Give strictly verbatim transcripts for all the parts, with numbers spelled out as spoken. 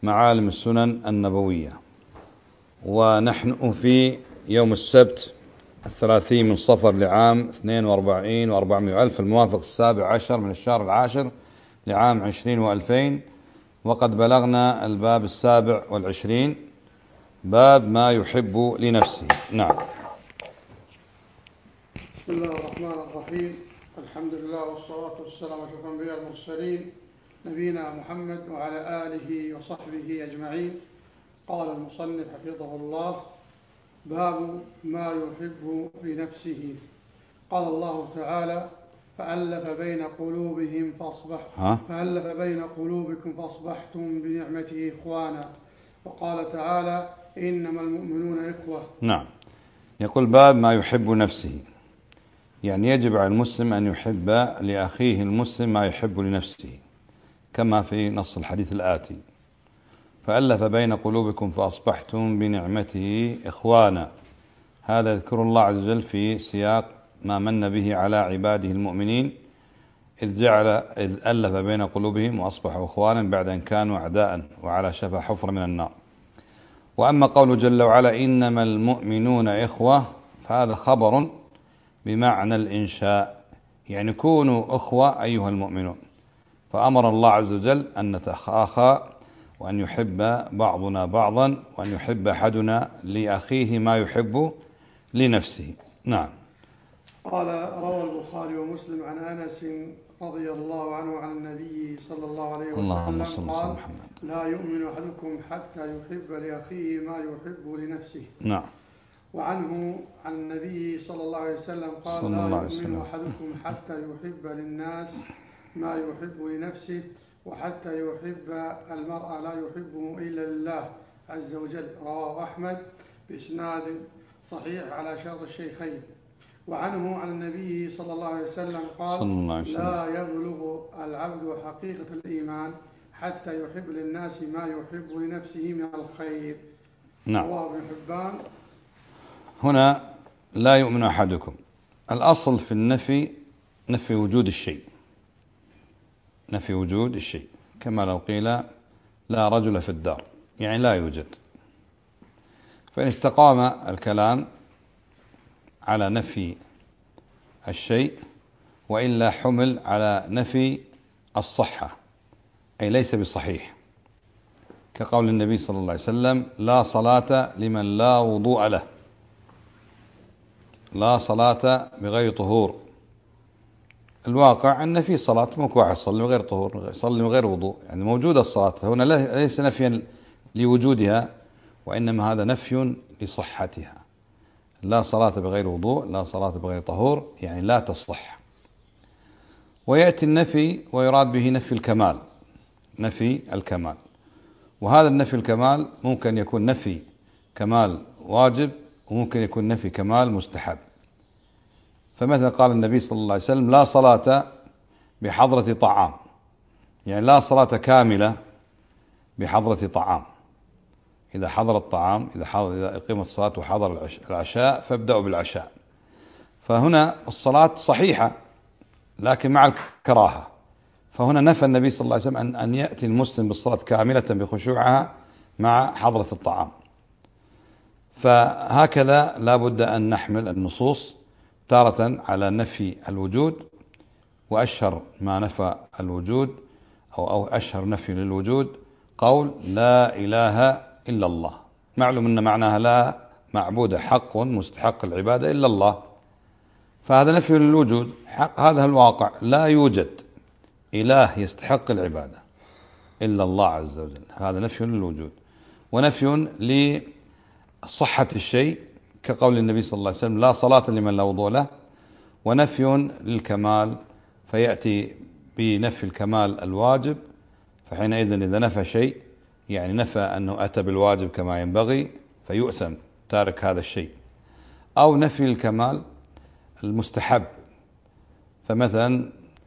معالم السنن النبوية. ونحن في يوم السبت الثلاثين من صفر لعام اثنين وأربعين وأربعمائة ألف، الموافق السابع عشر من الشهر العاشر لعام عشرين وألفين. وقد بلغنا الباب السابع والعشرين، باب ما يحب لنفسه. نعم. بسم الله الرحمن الرحيم. الحمد لله والصلاة والسلام على أشرف الأنبياء المرسلين نبينا محمد وعلى آله وصحبه أجمعين. قال المصنف حفظه الله: باب ما يحب لنفسه. قال الله تعالى: فألف بين قلوبهم فأصبح فألف بين قلوبكم فأصبحتم بنعمته إخوانا. وقال تعالى: إنما المؤمنون إخوة. نعم. يقول باب ما يحب نفسه، يعني يجب على المسلم أن يحب لأخيه المسلم ما يحب لنفسه، كما في نص الحديث الآتي: فألف بين قلوبكم فأصبحتم بنعمته إخوانا. هذا يذكر الله عز وجل في سياق ما من به على عباده المؤمنين، إذ جعل إذ ألف بين قلوبهم وأصبحوا إخوانا بعد أن كانوا أعداء وعلى شفا حفرة من النار. وأما قوله جل وعلا: إنما المؤمنون إخوة، فهذا خبر بمعنى الإنشاء، يعني كونوا أخوة أيها المؤمنون. فأمر الله عز وجل أن نتخاخى وأن يحب بعضنا بعضا، وأن يحب أحدنا لأخيه ما يحب لنفسه. نعم. قال: روى البخاري ومسلم عن أنس رضي الله عنه عن النبي صلى الله عليه وسلم قال: لا يؤمن أحدكم حتى يحب لأخيه ما يحب لنفسه. نعم. وعنه عن النبي صلى الله عليه وسلم قال: لا يؤمن أحدكم حتى يحب للناس ما يحب لنفسه، وحتى يحب المرء لا يحبه إلا لله عز وجل. رواه أحمد بإسناد صحيح على شرط الشيخين. وعنه عن النبي صلى الله عليه وسلم قال: لا يبلغ العبد حقيقة الإيمان حتى يحب للناس ما يحب لنفسه من الخير. نعم. رواه ابن حبان. هنا لا يؤمن أحدكم، الأصل في النفي نفي وجود الشيء، نفي وجود الشيء، كما لو قيل لا رجل في الدار، يعني لا يوجد. فإن استقام الكلام على نفي الشيء، وإلا حمل على نفي الصحة، أي ليس بصحيح، كقول النبي صلى الله عليه وسلم: لا صلاة لمن لا وضوء له. لا صلاة بغير طهور. الواقع أن في صلاة ممكن واحد يصلي بغير طهور، يصلي بغير وضوء، يعني موجودة الصلاة هنا، ليس نفيا لوجودها، وإنما هذا نفي لصحتها. لا صلاة بغير وضوء، لا صلاة بغير طهور، يعني لا تصح. ويأتي النفي ويراد به نفي الكمال، نفي الكمال. وهذا النفي الكمال ممكن يكون نفي كمال واجب، وممكن يكون نفي كمال مستحب. فمثلا قال النبي صلى الله عليه وسلم: لا صلاة بحضرة طعام، يعني لا صلاة كاملة بحضرة طعام. إذا حضر الطعام، إذا حضر إذا أقيمت الصلاة وحضر العشاء فابدأوا بالعشاء. فهنا الصلاة صحيحة لكن مع الكراهة. فهنا نفى النبي صلى الله عليه وسلم أن, أن يأتي المسلم بالصلاة كاملة بخشوعها مع حضرة الطعام. فهكذا لا بد أن نحمل النصوص تارة على نفي الوجود، وأشهر ما نفى الوجود أو, أو أشهر نفي للوجود قول لا إله إلا الله. معلوم أن معناها لا معبود حق مستحق العبادة إلا الله، فهذا نفي للوجود. حق هذا الواقع، لا يوجد إله يستحق العبادة إلا الله عز وجل، هذا نفي للوجود. ونفي لصحة الشيء كقول النبي صلى الله عليه وسلم: لا صلاة لمن لا وضوء له. ونفي للكمال، فيأتي بنفي الكمال الواجب، فحينئذ إذا نفى شيء يعني نفى أنه أتى بالواجب كما ينبغي فيؤثم تارك هذا الشيء. أو نفي الكمال المستحب، فمثلا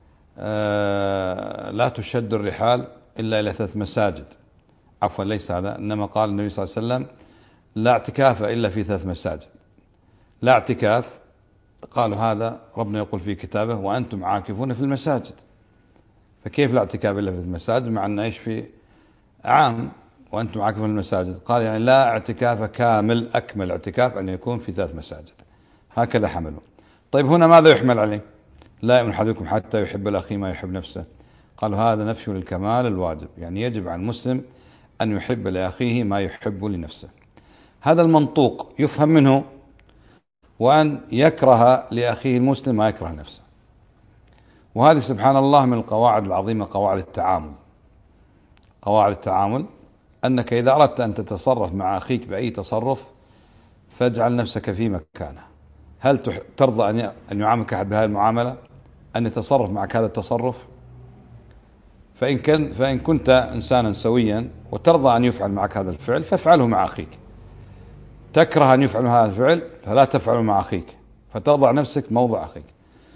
لا تشد الرحال إلا إلى ثلاث مساجد، عفوا ليس هذا، إنما قال النبي صلى الله عليه وسلم: لا اعتكاف إلا في ثلاث مساجد. لا اعتكاف، قالوا هذا ربنا يقول في كتابه: وأنتم عاكفون في المساجد. فكيف لا اعتكاف إلا في المساجد، مع أن إيش في عام وأنتم عاكفون المساجد. قال يعني لا اعتكاف كامل، أكمل اعتكاف أن يكون في ثلاث مساجد. هكذا حملوا. طيب هنا ماذا يحمل عليه؟ لا يؤمن أحدكم حتى يحب الأخي ما يحب نفسه. قالوا هذا نفي للكمال الواجب، يعني يجب على المسلم أن يحب لأخيه ما يحب لنفسه. هذا المنطوق يفهم منه، وأن يكره لأخيه المسلم ما يكره نفسه. وهذه سبحان الله من القواعد العظيمة، قواعد التعامل. قواعد التعامل أنك إذا أردت أن تتصرف مع أخيك بأي تصرف فاجعل نفسك في مكانه. هل ترضى أن يعاملك أحد بهذه المعاملة، أن يتصرف معك هذا التصرف؟ فإن, كن فإن كنت إنسانا سويا وترضى أن يفعل معك هذا الفعل فافعله مع أخيك. تكره أن يفعل هذا الفعل فلا تفعله مع أخيك، فتضع نفسك موضع أخيك.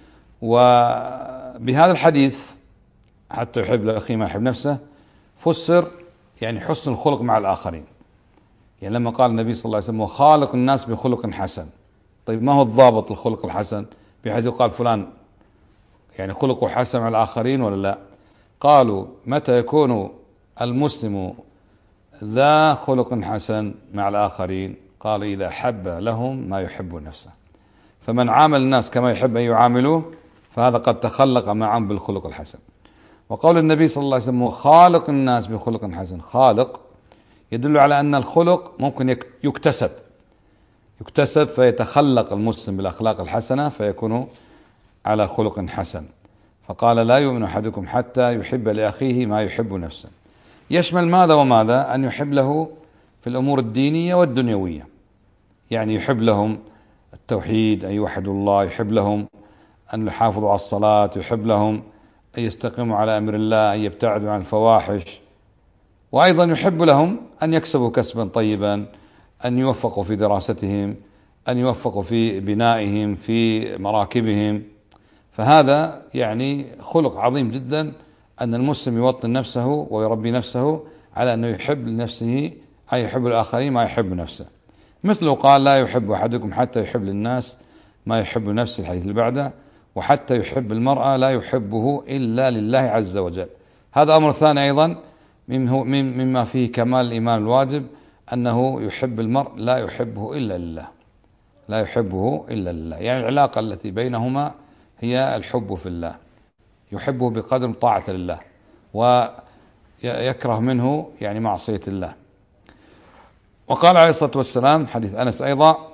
وبهذا الحديث حتى يحب لأخيه ما يحب نفسه فسر يعني حسن الخلق مع الآخرين. يعني لما قال النبي صلى الله عليه وسلم وخالق الناس بخلق حسن. طيب ما هو الضابط الخلق الحسن؟ بحيث يقال فلان يعني خلقه حسن مع الآخرين ولا لا؟ قالوا متى يكون المسلم ذا خلق حسن مع الآخرين؟ قال إذا حب لهم ما يحب نفسه. فمن عامل الناس كما يحب أن يعاملوه فهذا قد تخلق معهم بالخلق الحسن. وقول النبي صلى الله عليه وسلم خالق الناس بخلق حسن، خالق يدل على أن الخلق ممكن يكتسب يكتسب فيتخلق المسلم بالأخلاق الحسنة فيكون على خلق حسن. فقال لا يؤمن أحدكم حتى يحب لأخيه ما يحب نفسه. يشمل ماذا وماذا؟ أن يحب له في الأمور الدينية والدنيوية، يعني يحب لهم التوحيد، أن يوحدوا الله، يحب لهم أن يحافظوا على الصلاة، يحب لهم أن يستقيموا على أمر الله، أن يبتعدوا عن الفواحش، وأيضا يحب لهم أن يكسبوا كسبا طيبا، أن يوفقوا في دراستهم، أن يوفقوا في بنائهم، في مراكبهم. فهذا يعني خلق عظيم جدا أن المسلم يوطن نفسه ويربي نفسه على أنه يحب لنفسه أي يحب الآخرين ما يحب نفسه. مثله قال لا يحب أحدكم حتى يحب للناس ما يحب نفسه، الحديث اللي بعده، وحتى يحب المرأة لا يحبه إلا لله عز وجل. هذا أمر ثاني أيضا مما فيه كمال الإيمان الواجب، أنه يحب المرء لا يحبه إلا لله، لا يحبه إلا لله، يعني العلاقة التي بينهما هي الحب في الله، يحبه بقدر طاعة لله ويكره منه يعني معصية الله. وقال عليه الصلاة والسلام حديث أنس أيضا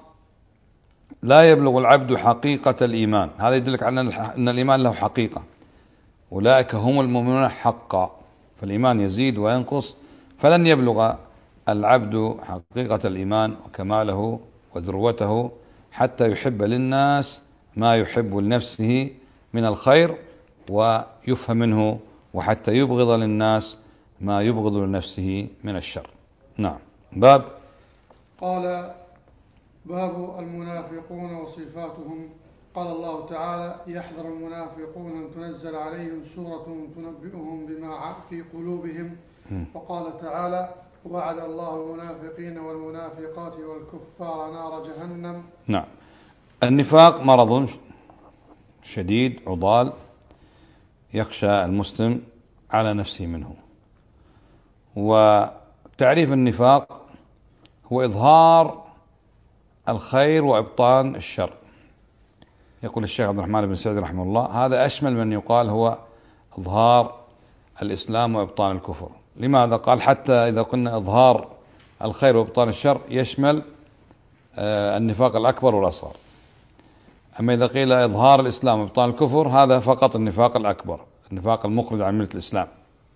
لا يبلغ العبد حقيقة الإيمان. هذا يدلك على أن الإيمان له حقيقة، أولئك هم المؤمنون حقا. فالإيمان يزيد وينقص، فلن يبلغ العبد حقيقة الإيمان وكماله وذروته حتى يحب للناس ما يحب لنفسه من الخير ويفهم منه، وحتى يبغض للناس ما يبغض لنفسه من الشر. نعم. باب قال باب المنافقون وصفاتهم. قال الله تعالى يحذر المنافقون أن تنزل عليهم سورة تنبئهم بما في قلوبهم. وقال تعالى وعد الله المنافقين والمنافقات والكفار نار جهنم. نعم. النفاق مرض شديد عضال يخشى المسلم على نفسه منه. وتعريف النفاق هو إظهار الخير وإبطان الشر. يقول الشيخ عبد الرحمن بن سعيد رحمه الله هذا أشمل من يقال هو إظهار الإسلام وإبطان الكفر. لماذا؟ قال حتى إذا قلنا إظهار الخير وإبطان الشر يشمل النفاق الأكبر والأصغر. أما إذا قيل إظهار الإسلام وإبطان الكفر هذا فقط النفاق الأكبر، النفاق المخرج عن ملة الإسلام.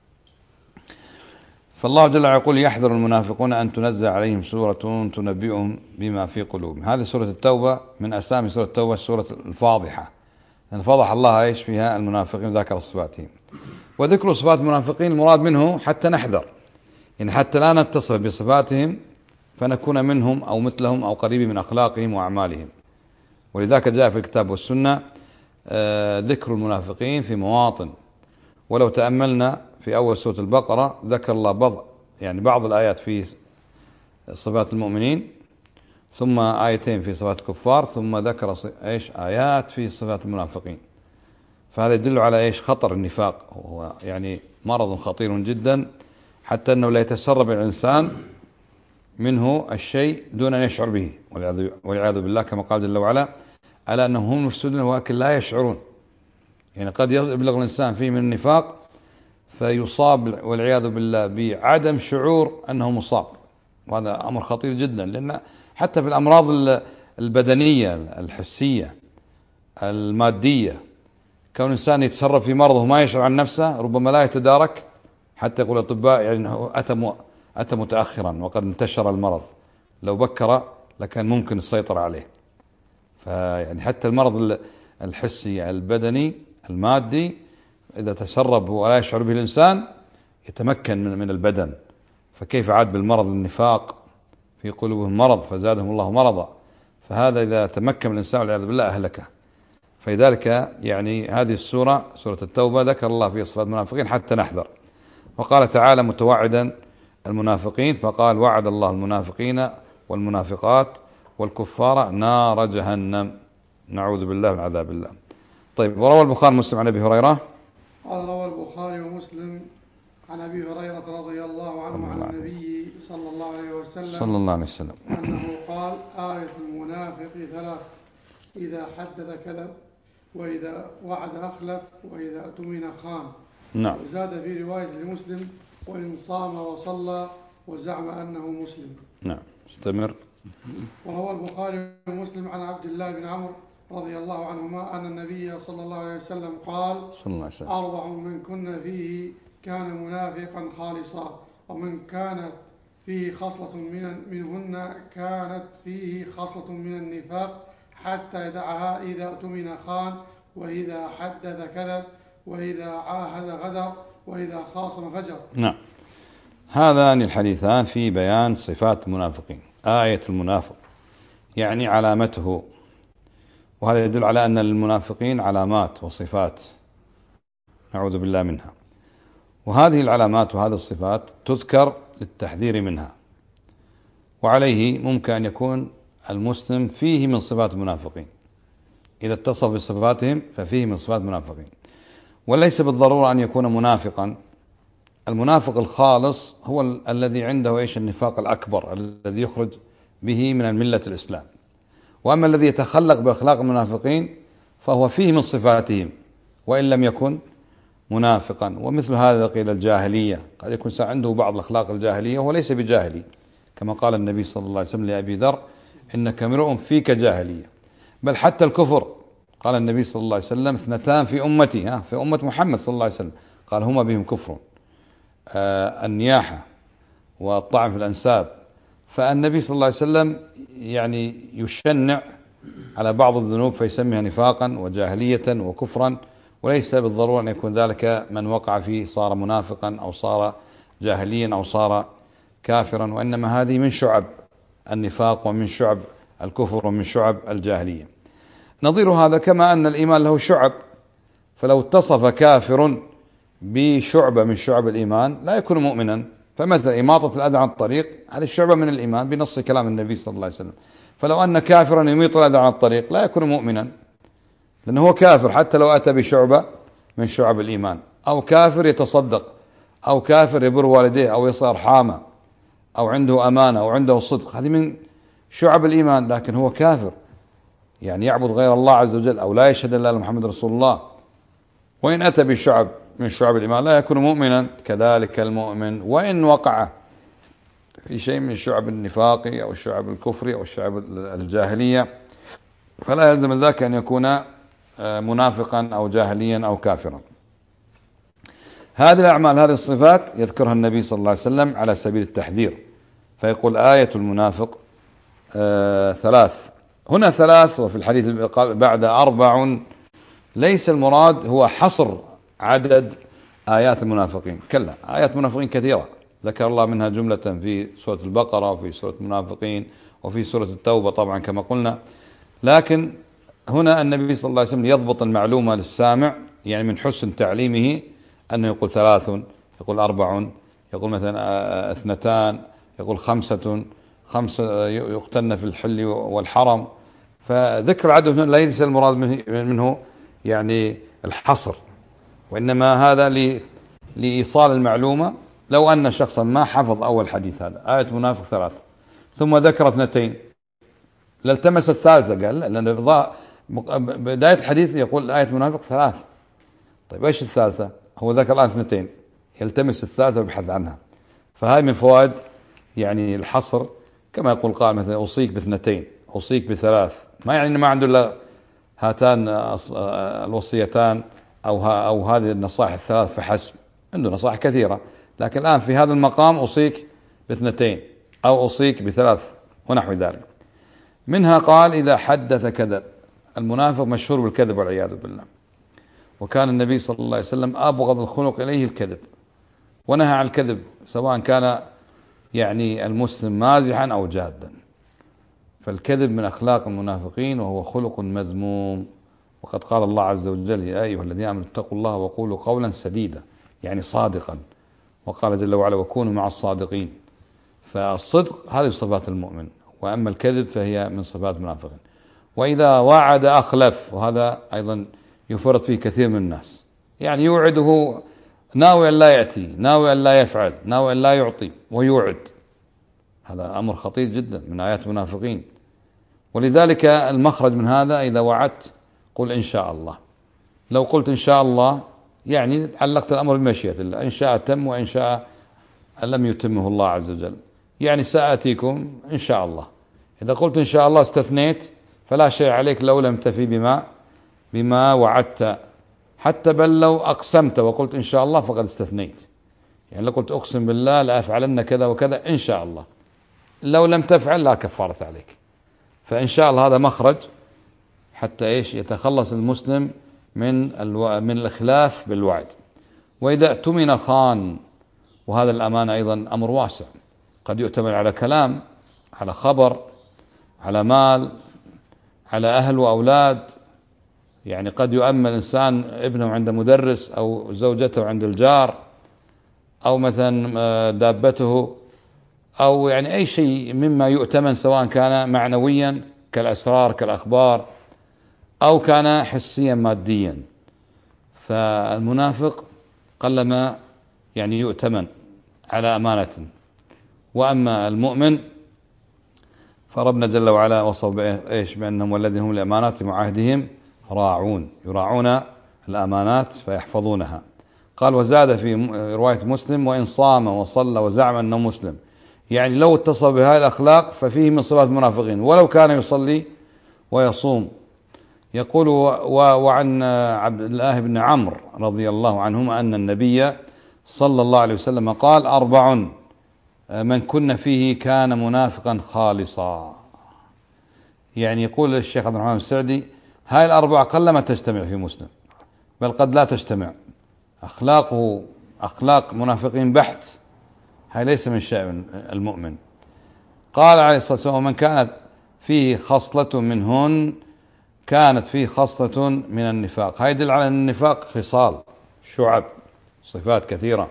فالله جل وعلا يقول يحذر المنافقون أن تنزل عليهم سورة تنبئهم بما في قلوبهم. هذه سورة التوبة، من أسامي سورة التوبة سورة الفاضحة، لأن فضح الله إيش فيها المنافقين ذكر صفاتهم. وذكر صفات المنافقين المراد منه حتى نحذر، يعني حتى لا نتصف بصفاتهم فنكون منهم أو مثلهم أو قريب من أخلاقهم وأعمالهم. ولذلك جاء في الكتاب والسنة ذكر المنافقين في مواطن. ولو تأملنا في أول سورة البقرة ذكر الله بعض يعني بعض الآيات في صفات المؤمنين، ثم آيتين في صفات الكفار، ثم ذكر إيش آيات في صفات المنافقين. فهذا يدل على إيش خطر النفاق، وهو يعني مرض خطير جدا حتى أنه لا يتسرب الإنسان منه الشيء دون أن يشعر به، والعياذ بالله، كما قال جل وعلا: ألا أنهم هم المفسدون ولكن لا يشعرون. يعني قد يبلغ الإنسان فيه من النفاق فيصاب والعياذ بالله بعدم شعور أنه مصاب، وهذا أمر خطير جدا. لأن حتى في الأمراض البدنية الحسية المادية، كون الإنسان يتسرب في مرضه وما يشعر عن نفسه ربما لا يتدارك، حتى يقول الأطباء يعني أتى أتى متأخرا وقد انتشر المرض، لو بكر لكان ممكن السيطرة عليه. فيعني حتى المرض الحسي البدني المادي إذا تسرب ولا يشعر به الإنسان يتمكن من من البدن، فكيف عاد بالمرض النفاق في قلوبهم مرض فزادهم الله مرضا، فهذا إذا تمكن الإنسان والعياذ بالله أهلكه. فلذلك يعني هذه السورة سورة التوبة ذكر الله في صفات المنافقين حتى نحذر. وقال تعالى متوعدا المنافقين فقال: وعد الله المنافقين والمنافقات والكفار نار جهنم، نعوذ بالله من عذاب الله. طيب، وروى البخاري ومسلم عن أبي هريرة قال: روى البخاري ومسلم عن أبي هريرة رضي الله عنه عن النبي صلى الله عليه وسلم صلى الله عليه وسلم أنه قال: آية المنافق ثلاث: إذا حدث كذب، وإذا وعد أخلف، وإذا اؤتمن خان. نعم. وزاد في رواية لمسلم: وإن صام وصلى وزعم أنه مسلم. نعم. استمر. وروى البخاري ومسلم عن عبد الله بن عمرو رضي الله عنهما أن النبي صلى الله عليه وسلم قال: صلى الله عليه وسلم: أربع من كن فيه كان منافقا خالصا، ومن كانت فيه خصلة من منهن كانت فيه خصلة من النفاق حتى يدعها: إذا اؤتمن خان، وإذا حدث كذب، وإذا عاهد غدر، وإذا خاصم فجر. نعم. هذان الحديثان في بيان صفات المنافقين. آية المنافق يعني علامته، وهذا يدل على أن للمنافقين علامات وصفات نعوذ بالله منها، وهذه العلامات وهذه الصفات تذكر للتحذير منها. وعليه ممكن أن يكون المسلم فيه من صفات المنافقين، إذا اتصف بصفاتهم ففيه من صفات المنافقين، وليس بالضرورة أن يكون منافقا. المنافق الخالص هو ال- الذي عنده إيش النفاق الأكبر الذي يخرج به من الملة الإسلام. وأما الذي يتخلق بأخلاق المنافقين فهو فيه من صفاتهم وإن لم يكن منافقا. ومثل هذا قيل الجاهلية، قد يكون عنده بعض الأخلاق الجاهلية وهو ليس بجاهلي، كما قال النبي صلى الله عليه وسلم لأبي ذر: إنك امرؤ فيك جاهلية. بل حتى الكفر، قال النبي صلى الله عليه وسلم: اثنتان في أمتي، ها في أمة محمد صلى الله عليه وسلم، قال: هما بهم كفر، آه النياحة والطعن في الأنساب. فالنبي صلى الله عليه وسلم يعني يشنع على بعض الذنوب فيسميها نفاقا وجاهلية وكفرا، وليس بالضرورة أن يكون ذلك من وقع فيه صار منافقا أو صار جاهليا أو صار كافرا، وإنما هذه من شعب النفاق ومن شعب الكفر ومن شعب الجاهلية. نظير هذا كما أن الإيمان له شعب، فلو اتصف كافر بشعبة من شعب الإيمان لا يكون مؤمنا. فمثل إماطة الأذى عن الطريق هذه الشعبة من الإيمان بنص كلام النبي صلى الله عليه وسلم. فلو أن كافرا يميط الأذى عن الطريق لا يكون مؤمنا، لأنه هو كافر حتى لو أتى بشعبة من شعب الإيمان، أو كافر يتصدق، أو كافر يبر والديه، أو يصل أرحامه، أو عنده أمانة، أو عنده صدق، هذه من شعب الإيمان، لكن هو كافر يعني يعبد غير الله عز وجل أو لا يشهد أن لا إله إلا محمد رسول الله. وإن أتى بشعب من شعب الإيمان لا يكون مؤمنا. كذلك المؤمن وإن وقع في شيء من شعب النفاق أو الشعب الكفر أو الشعب الجاهلية فلا يلزم ذاك أن يكون منافقا أو جاهليا أو كافرا. هذه الأعمال هذه الصفات يذكرها النبي صلى الله عليه وسلم على سبيل التحذير، فيقول: آية المنافق آه ثلاث. هنا ثلاث، وفي الحديث بعد أربع. ليس المراد هو حصر عدد آيات المنافقين، كلا، آيات المنافقين كثيرة ذكر الله منها جملة في سورة البقرة وفي سورة المنافقين وفي سورة التوبة طبعا كما قلنا. لكن هنا النبي صلى الله عليه وسلم يضبط المعلومة للسامع، يعني من حسن تعليمه أنه يقول ثلاث، يقول أربع، يقول مثلا اثنتان، يقول خمسة، خمسة يقتلن في الحل والحرم. فذكر العدد هنا ليس المراد منه يعني الحصر، وإنما هذا لإيصال المعلومة لو أن شخصا ما حفظ أول حديث هذا آية منافق ثلاث ثم ذكر اثنتين لالتمس الثالثة، قال لأن بداية الحديث يقول آية منافق ثلاث، طيب إيش الثالثة؟ هو ذكر الآن اثنتين، يلتمس الثالثة ويبحث عنها. فهاي من فوائد يعني الحصر، كما يقول قائل مثلا أوصيك باثنتين، أوصيك بثلاث، ما يعني إنه ما عنده إلا هاتان الوصيتان أو أو هذه النصائح الثلاث فحسب، عنده نصائح كثيرة، لكن الآن في هذا المقام أوصيك باثنتين أو أوصيك بثلاث ونحو ذلك. منها قال إذا حدث كذب، المنافق مشهور بالكذب والعياذ بالله، وكان النبي صلى الله عليه وسلم أبغض الخلق إليه الكذب، ونهى عن الكذب سواء كان يعني المسلم مازحا أو جادا، فالكذب من أخلاق المنافقين وهو خلق مذموم. وقد قال الله عز وجل يا أيها الذين آمنوا اتقوا الله وقولوا قولا سديدا، يعني صادقا، وقال جل وعلا وكونوا مع الصادقين. فالصدق هذه صفات المؤمن، وأما الكذب فهي من صفات المنافقين. وإذا وعد أخلف، وهذا أيضا يفرط فيه كثير من الناس، يعني يوعده ناوي أن لا يأتي، ناوي أن لا يفعل، ناوي أن لا يعطي ويوعد، هذا أمر خطير جدا من آيات المنافقين. ولذلك المخرج من هذا إذا وعدت قل إن شاء الله. لو قلت إن شاء الله يعني علقت الأمر بمشيئة الله، إن شاء تم وإن شاء لم يتمه الله عز وجل، يعني سآتيكم إن شاء الله. إذا قلت إن شاء الله استثنيت، فلا شيء عليك لو لم تفي بما بما وعدت، حتى بل لو أقسمت وقلت إن شاء الله فقد استثنيت، يعني لو قلت أقسم بالله لا أفعلن كذا وكذا إن شاء الله، لو لم تفعل لا كفارة عليك. فإن شاء الله هذا مخرج حتى إيش يتخلص المسلم من الو... من الإخلاف بالوعد. وإذا اؤتمن خان، وهذا الأمانة أيضا أمر واسع، قد يؤتمن على كلام، على خبر، على مال، على أهل وأولاد، يعني قد يؤمن إنسان ابنه عند مدرس أو زوجته عند الجار أو مثلا دابته أو يعني أي شيء مما يؤتمن، سواء كان معنويا كالأسرار كالأخبار أو كان حسيا ماديا. فالمنافق قلما يعني يؤتمن على أمانة. وأما المؤمن فربنا جل وعلا وصف بإيش؟ بأنهم والذين هم لأماناتهم وعهدهم راعون، يراعون الأمانات فيحفظونها. قال وزاد في رواية مسلم وإن صام وصلى وزعم أنه مسلم، يعني لو اتصف بهذه الأخلاق ففيه من صفات المنافقين ولو كان يصلي ويصوم. يقول وعن عبد الله بن عمرو رضي الله عنهما أن النبي صلى الله عليه وسلم قال أربع من كن فيه كان منافقا خالصا. يعني يقول الشيخ عبد الرحمن السعدي هاي الأربعة قلما تجتمع في مسلم، بل قد لا تجتمع. أخلاقه أخلاق منافقين بحت، هاي ليس من شأن المؤمن. قال عليه الصلاة والسلام ومن كانت فيه خصلة منهن كانت فيه خصلة من النفاق. هاي يدل على أن النفاق خصال، شعب، صفات كثيرة.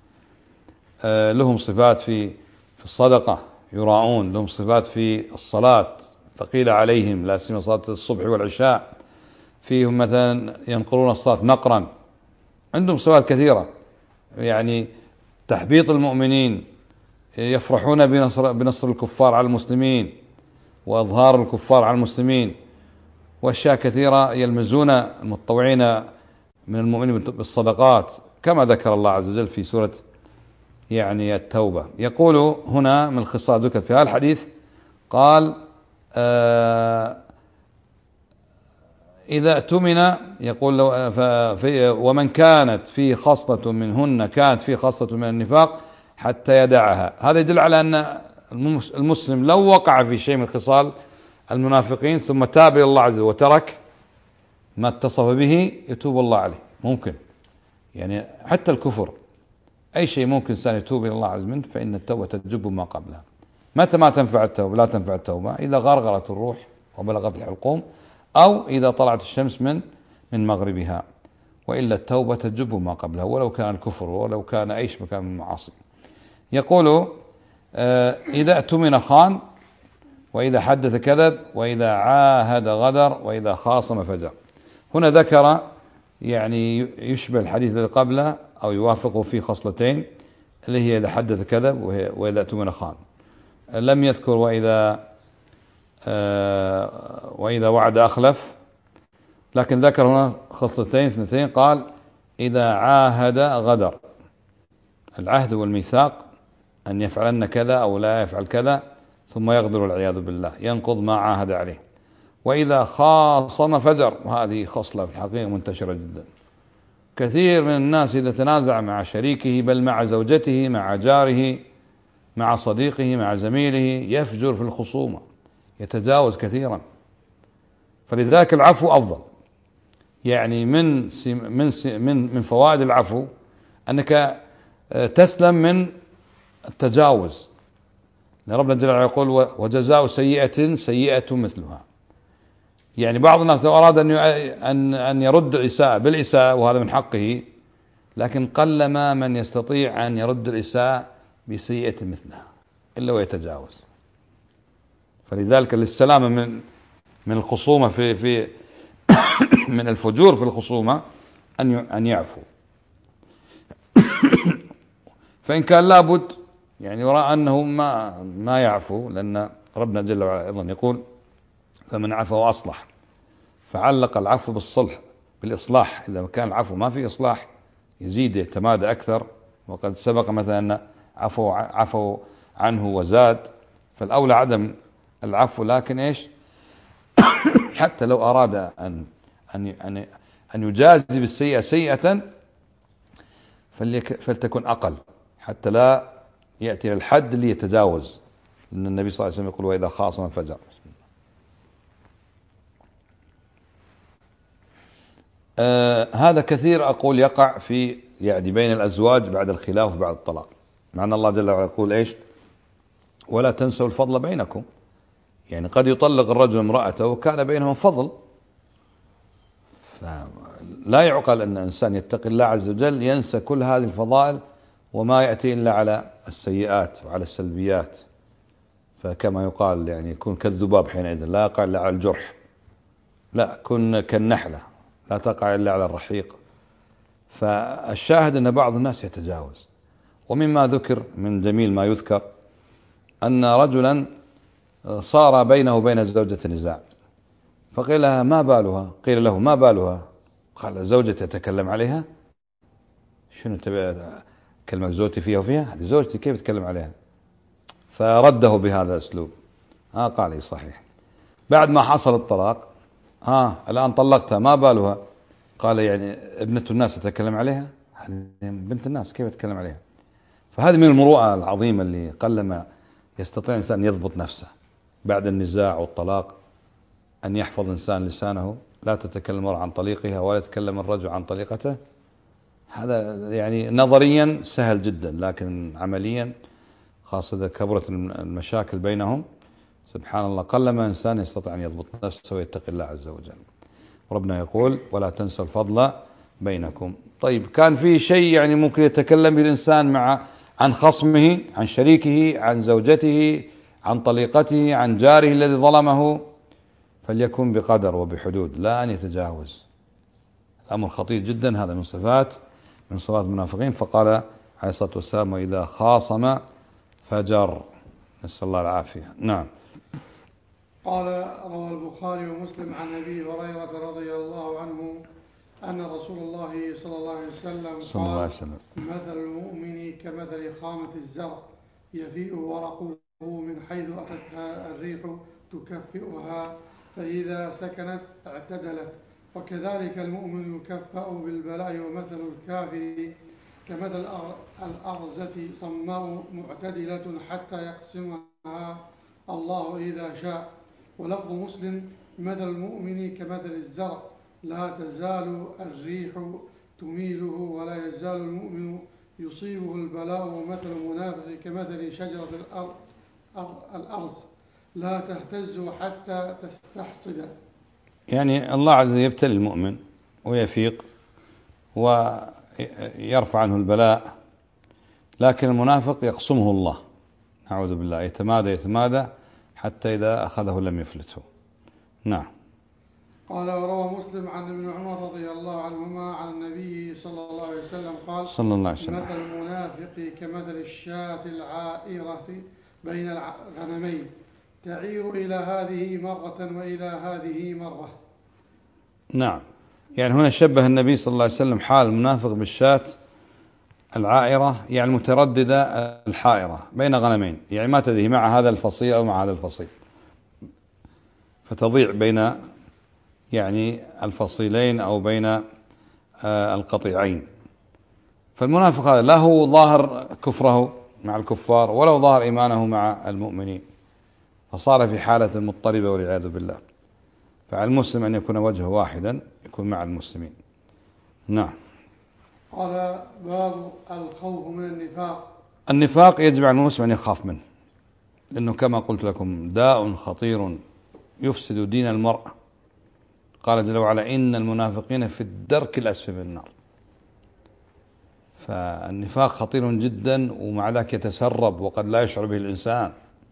آه لهم صفات في في الصدقة يراعون، لهم صفات في الصلاة ثقيلة عليهم، لا سيما صلاة الصبح والعشاء، فيهم مثلا ينقرون الصلاة نقرا، عندهم صفات كثيرة. يعني تحبيط المؤمنين، يفرحون بنصر, بنصر الكفار على المسلمين وإظهار الكفار على المسلمين، وأشياء كثيرة. يلمزون المتطوعين من المؤمنين بالصدقات كما ذكر الله عز وجل في سورة يعني التوبة. يقول هنا من الخصال ذكرت في هذا الحديث قال آه إذا اؤتمن، يقول لو في ومن كانت فيه خصلة منهن كانت فيه خصلة من النفاق حتى يدعها. هذا يدل على أن المسلم لو وقع في شيء من خصال المنافقين ثم تاب إلى الله عز وجل وترك ما اتصف به يتوب الله عليه. ممكن يعني حتى الكفر، أي شيء ممكن إنسان يتوب إلى الله عز وجل، فإن التوبة تجب ما قبلها. متى ما تنفع التوبة؟ لا تنفع التوبة إذا غرغرت الروح وبلغت الحلقوم، أو إذا طلعت الشمس من من مغربها، وإلا التوبة تجب ما قبلها ولو كان الكفر ولو كان أيش مكان من المعاصي. يقول آه إذا اؤتمن خان، وإذا حدث كذب، وإذا عاهد غدر، وإذا خاصم فجر. هنا ذكر يعني يشبه الحديث الذي قبله أو يوافقه في خصلتين. اللي هي إذا حدث كذب وإذا اؤتمن خان. لم يذكر وإذا آه وإذا وعد أخلف، لكن ذكر هنا خصلتين اثنتين، قال إذا عاهد غدر. العهد والميثاق أن يفعلن كذا أو لا يفعل كذا ثم يغدر والعياذ بالله، ينقض ما عاهد عليه. وإذا خاصم فجر، وهذه خصلة في الحقيقة منتشرة جدا. كثير من الناس إذا تنازع مع شريكه، بل مع زوجته، مع جاره، مع صديقه، مع زميله، يفجر في الخصومة، يتجاوز كثيرا. فلذلك العفو أفضل. يعني من من من من فوائد العفو أنك تسلم من التجاوز. ربنا جل وعلا يقول وجزاء سيئة سيئة مثلها. يعني بعض الناس لو أراد أن أن أن يرد الإساءة بالإساءة وهذا من حقه، لكن قلما من يستطيع أن يرد الإساءة بسيئة مثلها إلا ويتجاوز. فلذلك للسلامة من من الخصومة في في من الفجور في الخصومة أن أن يعفو. فإن كان لابد يعني يرى أنه ما ما يعفو، لأن ربنا جل وعلا أيضا يقول فمن عفا وأصلح، فعلق العفو بالصلح بالإصلاح. إذا كان العفو ما في إصلاح يزيد يتمادى أكثر، وقد سبق مثلا أن عفو عفو عنه وزاد، فالأولى عدم العفو. لكن إيش حتى لو أراد أن أن أن أن يجازي بالسيئة سيئة فلتكن أقل، حتى لا يأتي للحد اللي يتجاوز، لأن النبي صلى الله عليه وسلم يقول وإذا خاصم فجر. آه هذا كثير أقول يقع في يعني بين الأزواج بعد الخلاف وبعد الطلاق. مع أن الله جل وعلا يقول إيش ولا تنسوا الفضل بينكم. يعني قد يطلق الرجل امرأته وكان بينهم فضل، فلا يعقل أن إنسان يتقي الله عز وجل ينسى كل هذه الفضائل وما يأتي إلا على السيئات وعلى السلبيات. فكما يقال يعني كن كالذباب حينئذ لا يقع إلا على الجرح، لا كن كالنحلة لا تقع إلا على الرحيق. فالشاهد أن بعض الناس يتجاوز. ومما ذكر من جميل ما يذكر أن رجلا صار بينه وبين زوجة نزاع، فقيل لها ما بالها قيل له ما بالها قال زوجتي أتكلم عليها. شنو تبي كلمة زوجتي فيها وفيها؟ هذه زوجتي كيف تتكلم عليها؟ فرده بهذا الأسلوب. ها قال لي صحيح. بعد ما حصل الطلاق ها الآن طلقتها ما بالها؟ قال يعني ابنة الناس تتكلم عليها؟ هذه بنت الناس كيف تتكلم عليها؟ فهذه من المروءة العظيمة اللي قلما يستطيع إنسان يضبط نفسه بعد النزاع والطلاق، أن يحفظ إنسان لسانه، لا تتكلم المرأة عن طليقها ولا يتكلم الرجل عن طليقته. هذا يعني نظريا سهل جدا، لكن عمليا خاصة إذا كبرت المشاكل بينهم سبحان الله قلما إنسان يستطيع أن يضبط نفسه ويتقي الله عز وجل. ربنا يقول ولا تنسوا الفضل بينكم. طيب كان في شيء يعني ممكن يتكلم به الإنسان مع عن خصمه، عن شريكه، عن زوجته، عن طليقته، عن جاره الذي ظلمه، فليكن بقدر وبحدود، لا أن يتجاوز. الأمر خطير جدا. هذا من صفات من صفات المنافقين. فقال عليه الصلاة والسلام وإذا خاصم فجر، نسأل الله العافية. نعم. قال روى البخاري ومسلم عن أبي هريرة رضي الله عنه أن رسول الله صلى الله عليه وسلم صلى الله عليه وسلم قال مثل المؤمن كمثل خامة الزرع يفيء ورقه من حيث أتتها الريح تكفئها فإذا سكنت اعتدلت، وكذلك المؤمن يكفأ بالبلاء. ومثل الكافر كمثل الأرزة صماء معتدلة حتى يقسمها الله إذا شاء. ولفظ مسلم مثل المؤمن كمثل الزرع لا تزال الريح تميله ولا يزال المؤمن يصيبه البلاء. ومثل المنافق كمثل شجرة الأرز لا تهتز حتى تستحصد. يعني الله عز وجل يبتلي المؤمن ويفيق ويرفع عنه البلاء، لكن المنافق يقسمه الله نعوذ بالله، يتمادى يتمادى حتى إذا أخذه لم يفلته. نعم. قال وروى مسلم عن ابن عمر رضي الله عنهما عن النبي صلى الله عليه وسلم قال صلى الله عليه وسلم مثل المنافق كمثل الشاة العائرة بين الغنمين تعير إلى هذه مرة وإلى هذه مرة. نعم، يعني هنا شبه النبي صلى الله عليه وسلم حال المنافق بالشاة العائرة، يعني المترددة الحائرة بين غنمين، يعني ما تدري مع هذا الفصيل أو مع هذا الفصيل، فتضيع بين يعني الفصيلين أو بين القطيعين. فالمنافق هذا له ظاهر كفره مع الكفار ولو ظاهر إيمانه مع المؤمنين، فصار في حالة مضطربة والعياذ بالله. فعلى المسلم أن يكون وجهه واحدا، يكون مع المسلمين. نعم. قال باب الخوف من النفاق. النفاق يجب على المسلم أن يخاف منه، لأنه كما قلت لكم داء خطير يفسد دين المرء. قال جل وعلا إن المنافقين في الدرك الأسفل من النار. فالنفاق خطير جدا، ومع ذلك يتسرب وقد لا يشعر به الإنسان.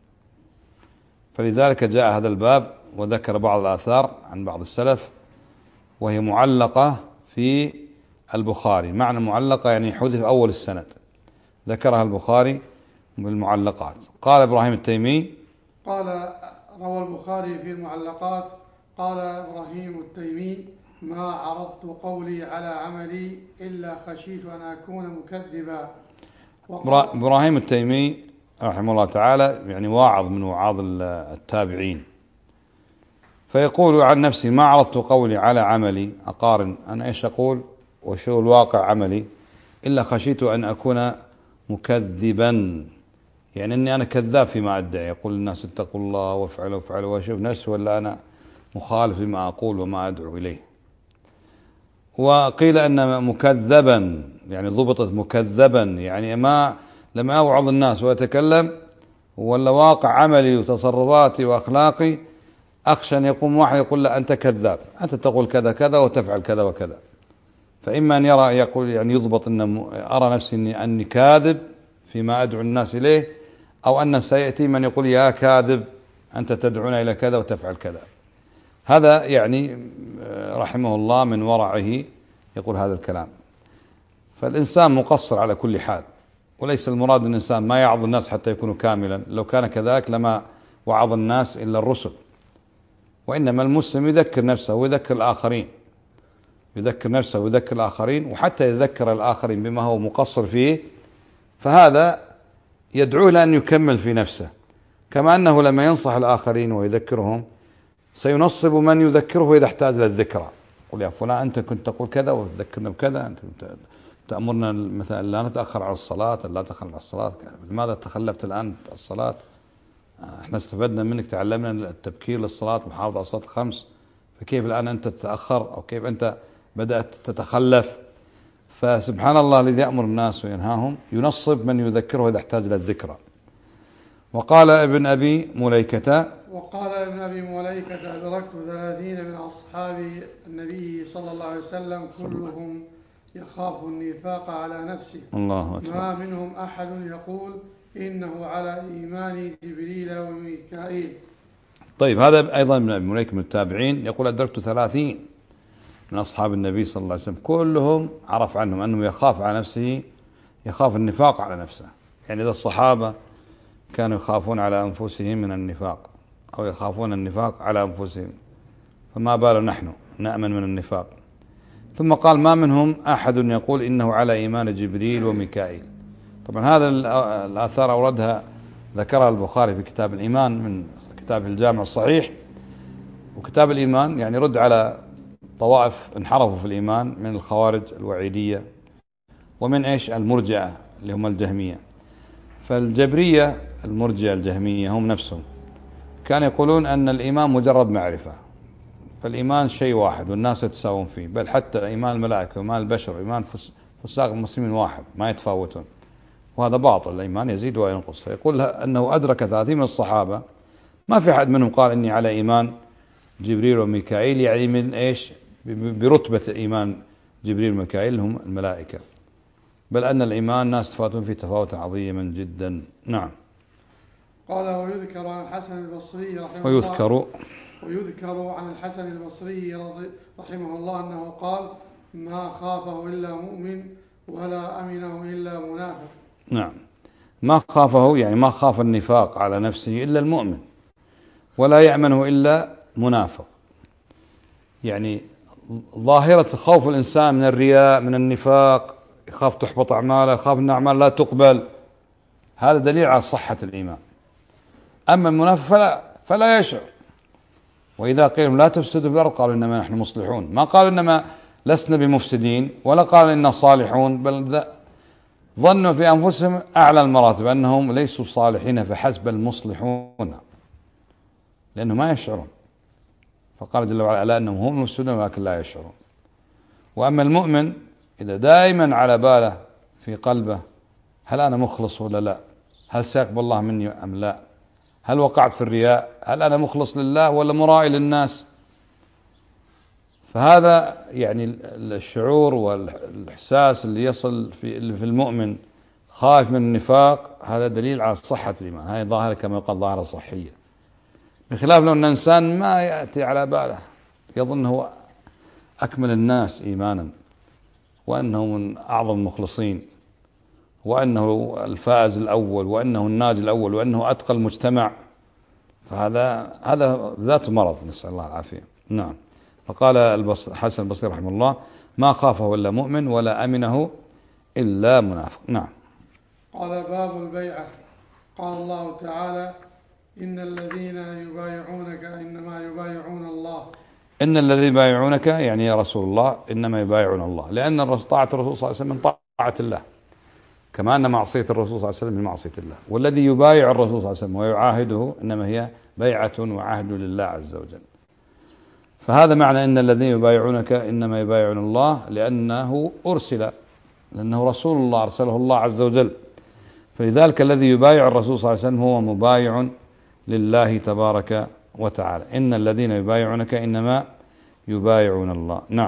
فلذلك جاء هذا الباب وذكر بعض الآثار عن بعض السلف، وهي معلقة في البخاري. معنى معلقة يعني حذف أول السند، ذكرها البخاري بالمعلقات. قال إبراهيم التيمي قال روى البخاري في المعلقات قال إبراهيم التيمي ما عرضت قولي على عملي إلا خشيت أن أكون مكذبا. إبراهيم التيمي رحمه الله تعالى يعني واعظ من وعاظ التابعين، فيقول عن نفسه ما عرضت قولي على عملي، أقارن أنا إيش أقول وشو الواقع عملي، إلا خشيت أن أكون مكذبا، يعني أني أنا كذاب فيما أدعي، يقول الناس اتقوا الله وافعلوا وافعلوا واشوف نفسي ولا أنا مخالف لما أقول وما أدعو إليه. وقيل أن مكذبا يعني ضبطت مكذبا، يعني ما لما أوعظ الناس وأتكلم ولا واقع عملي وتصرفاتي وأخلاقي أخشى أن يقوم واحد يقول لا أنت كذاب، أنت تقول كذا كذا وتفعل كذا وكذا. فإما أن يرى يقول يعني يضبط أن أرى نفسي أني, أني كاذب فيما أدعو الناس إليه، أو أن سيأتي من يقول يا كاذب أنت تدعون إلى كذا وتفعل كذا. هذا يعني رحمه الله من ورعه يقول هذا الكلام. فالإنسان مقصر على كل حال، وليس المراد أن الإنسان ما يعظ الناس حتى يكونوا كاملا، لو كان كذلك لما وعظ الناس إلا الرسل. وإنما المسلم يذكر نفسه ويذكر الآخرين، يذكر نفسه ويذكر الآخرين، وحتى يذكر الآخرين بما هو مقصر فيه، فهذا يدعوه لأن يكمل في نفسه. كما أنه لما ينصح الآخرين ويذكرهم سينصب من يذكره إذا احتاج للذكرى، قل يا فلان أنت كنت تقول كذا وتذكرنا بكذا، أنت تأمرنا مثلا لا نتأخر على الصلاة، لا تخلف على الصلاة، لماذا تخلفت الآن الصلاة؟ احنا استفدنا منك، تعلمنا التبكير للصلاة، محافظة على الصلاة الخمس، فكيف الآن أنت تتأخر أو كيف أنت بدأت تتخلف؟ فسبحان الله الذي يأمر الناس وينهاهم ينصب من يذكره إذا احتاج للذكرى. وقال ابن أبي مليكة وقال ابن أبي مليكة أدركت ثلاثين من أصحاب النبي صلى الله عليه وسلم كلهم يخاف النفاق على نفسه، الله أكبر. ما منهم أحد يقول إنه على إيمان جبريل وميكائيل. طيب هذا أيضا من أبي مليكة من التابعين، يقول أدركت ثلاثين من أصحاب النبي صلى الله عليه وسلم كلهم عرف عنهم أنه يخاف على نفسه، يخاف النفاق على نفسه. يعني إذا الصحابة كانوا يخافون على أنفسهم من النفاق أو يخافون النفاق على أنفسهم، فما بال نحن نأمن من النفاق. ثم قال ما منهم أحد يقول إنه على إيمان جبريل وميكائيل. طبعا هذا الآثار أوردها ذكرها البخاري في كتاب الإيمان من كتاب الجامع الصحيح. وكتاب الإيمان يعني رد على طوائف انحرفوا في الإيمان من الخوارج الوعيدية ومن إيش المرجئة اللي هم الجهمية. فالجبرية المرجئة الجهمية هم نفسهم كانوا يقولون أن الإيمان مجرد معرفة، فالإيمان شيء واحد والناس يتساوون فيه، بل حتى إيمان الملائكة وإيمان البشر وإيمان فساق المسلمين واحد ما يتفاوتون، وهذا باطل، الإيمان يزيد وينقص. يقول أنه أدرك ثلاثين من الصحابة ما في أحد منهم قال إني على إيمان جبريل وميكائيل، يعني من إيش برتبة إيمان جبريل وميكائيل هم الملائكة، بل أن الإيمان ناس يتفاوتون فيه تفاوتا عظيما جدا. نعم. قال ويذكر عن الحسن البصري رحمه ويذكر الله ويذكر عن الحسن البصري رحمه الله أنه قال: ما خافه إلا مؤمن ولا أمنه إلا منافق. نعم، ما خافه يعني ما خاف النفاق على نفسه إلا المؤمن، ولا يأمنه إلا منافق. يعني ظاهرة خوف الإنسان من الرياء، من النفاق، يخاف تحبط أعماله، يخاف أن أعمال لا تقبل، هذا دليل على صحة الإيمان. أما المنافق فلا, فلا يشعر. وإذا قيل لا تفسدوا في الأرض قالوا إنما نحن مصلحون، ما قالوا إنما لسنا بمفسدين، ولا قالوا إننا صالحون، بل ظنوا في أنفسهم أعلى المراتب أنهم ليسوا صالحين فحسب المصلحون، لأنهم ما يشعرون. فقال جل وعلا ألا أنهم هم المفسدون ولكن لا يشعرون. وأما المؤمن إذا دائما على باله في قلبه هل أنا مخلص ولا لا، هل سيقبل الله مني أم لا، هل وقعت في الرياء، هل أنا مخلص لله ولا مرائي للناس، فهذا يعني الشعور والإحساس اللي يصل في في المؤمن خائف من النفاق، هذا دليل على صحة الإيمان. هذه ظاهرة كما يقال ظاهرة صحية، بخلاف لو أن إنسان ما يأتي على باله، يظن هو أكمل الناس إيمانا، وأنه من أعظم المخلصين، وأنه الفائز الأول، وأنه الناجي الأول، وأنه أتقى المجتمع، فهذا هذا ذات مرض، نسأل الله العافية. نعم. فقال الحسن البصري رحمه الله: ما خافه إلا مؤمن ولا أمنه إلا منافق. نعم. قال: باب البيعة. قال الله تعالى: إن الذين يبايعونك إنما يبايعون الله. إن الذين يبايعونك يعني يا رسول الله إنما يبايعون الله، لأن طاعة الرسول صلى الله عليه وسلم من طاعة الله، كما أن معصية الرسول صلى الله عليه وسلم من معصية الله. والذي يبايع الرسول صلى الله عليه وسلم ويعاهده إنما هي بيعة وعهد لله عز وجل. فهذا معنى إن الذين يبايعونك إنما يبايعون الله، لأنه أرسل، لأنه رسول الله أرسله الله عز وجل. فلذلك الذي يبايع الرسول صلى الله عليه وسلم هو مبايع لله تبارك وتعالى. إن الذين يبايعونك إنما يبايعون الله. نعم.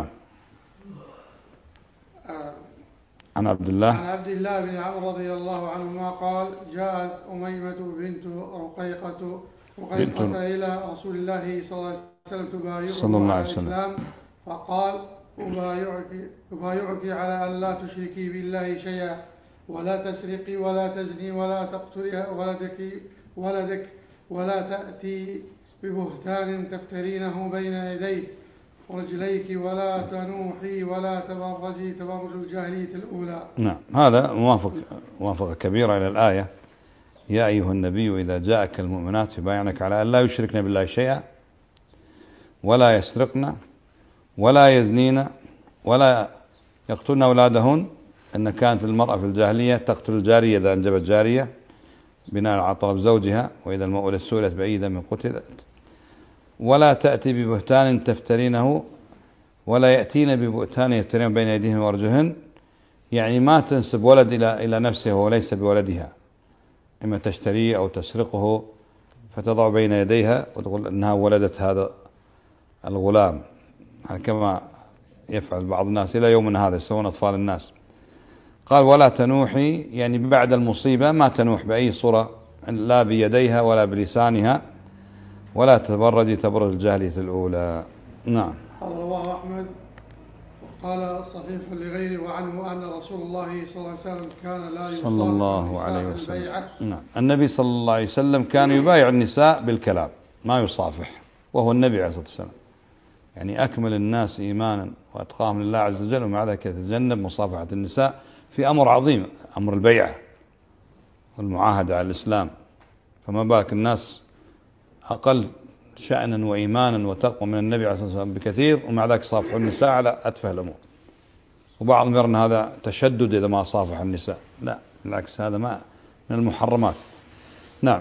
عن عبد الله عن عبد الله بن عمرو رضي الله عنهما قال: جاءت أميمة بنت رقيقة رقيقة إلى رسول الله صلى الله عليه وسلم تبايعه على الإسلام، فقال: أبايعك, أبايعك على أن لا تشركي بالله شيئا، ولا تسرقي، ولا تزني، ولا تقتلي ولدك ولدك ولا تأتي ببهتان تفترينه بين يديك رجليك، ولا تنوحي، ولا تبرجي تبرج الجاهلية الأولى. نعم، هذا موافق موافقة كبيرة إلى الآية: يا أيها النبي إذا جاءك المؤمنات يبايعنك على أن لا يشركن بالله شيئا، ولا يسرقن، ولا يزنين، ولا يقتلن أولادهن. أن كانت المرأة في الجاهلية تقتل الجارية إذا أنجبت جارية بناء على طلب زوجها، وإذا المؤولة سئلت بأي ذنب قتلت. ولا تأتي ببهتان تفترينه، ولا يأتين ببهتان يفترين بين يديهن وأرجلهن، يعني ما تنسب ولد إلى إلى نفسه وهو ليس بولدها، إما تشتريه أو تسرقه فتضع بين يديها وتقول أنها ولدت هذا الغلام، كما يفعل بعض الناس إلى يومنا هذا، يسوون أطفال الناس. قال: ولا تنوحي، يعني بعد المصيبة ما تنوح بأي صورة، لا بيديها ولا بلسانها، ولا تبرجي تبرج الجاهلية الأولى. نعم. قال رواه أحمد وقال صحيح لغيره وعنه أن رسول الله صلى الله عليه وسلم كان لا يصافح صلى الله عليه النساء بالبيعة. نعم، النبي صلى الله عليه وسلم كان يبايع النساء بالكلام، ما يصافح، وهو النبي عليه الصلاة والسلام، يعني أكمل الناس إيمانا وأتقاهم لله عز وجل، ومع ذلك يتجنب مصافحة النساء في أمر عظيم، أمر البيعة والمعاهدة على الإسلام. فما بالك الناس أقل شأنا وإيمانا وتقوى من النبي عليه الصلاة والسلام بكثير، ومع ذلك صافحوا النساء على أتفه الأمور. وبعضهم يرى أن هذا تشدد إذا ما صافح النساء، لا بالعكس، هذا ما من المحرمات. نعم.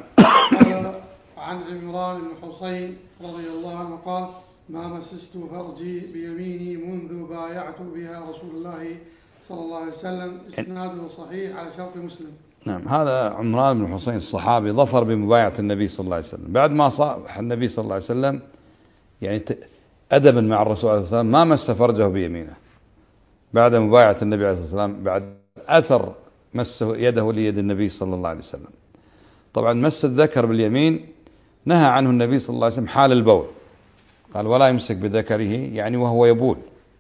عن عمران بن حسين رضي الله عنه قال: ما مسست فرجي بيميني منذ بايعت بها رسول الله صلى الله عليه وسلم. إسناده صحيح على شرط مسلم. نعم، هذا عمران بن حسين الصحابي ظفر بمبايعة النبي صلى الله عليه وسلم بعد ما صافح النبي صلى الله عليه وسلم، يعني أدبا مع الرسول عليه الصلاة والسلام ما مس فرجه بيمينه بعد مبايعة النبي عليه الصلاة والسلام، بعد أثر مسه يده ليد النبي صلى الله عليه وسلم. طبعا مس الذكر باليمين نهى عنه النبي صلى الله عليه وسلم حال البول، قال ولا يمسك بذكره يعني وهو يبول،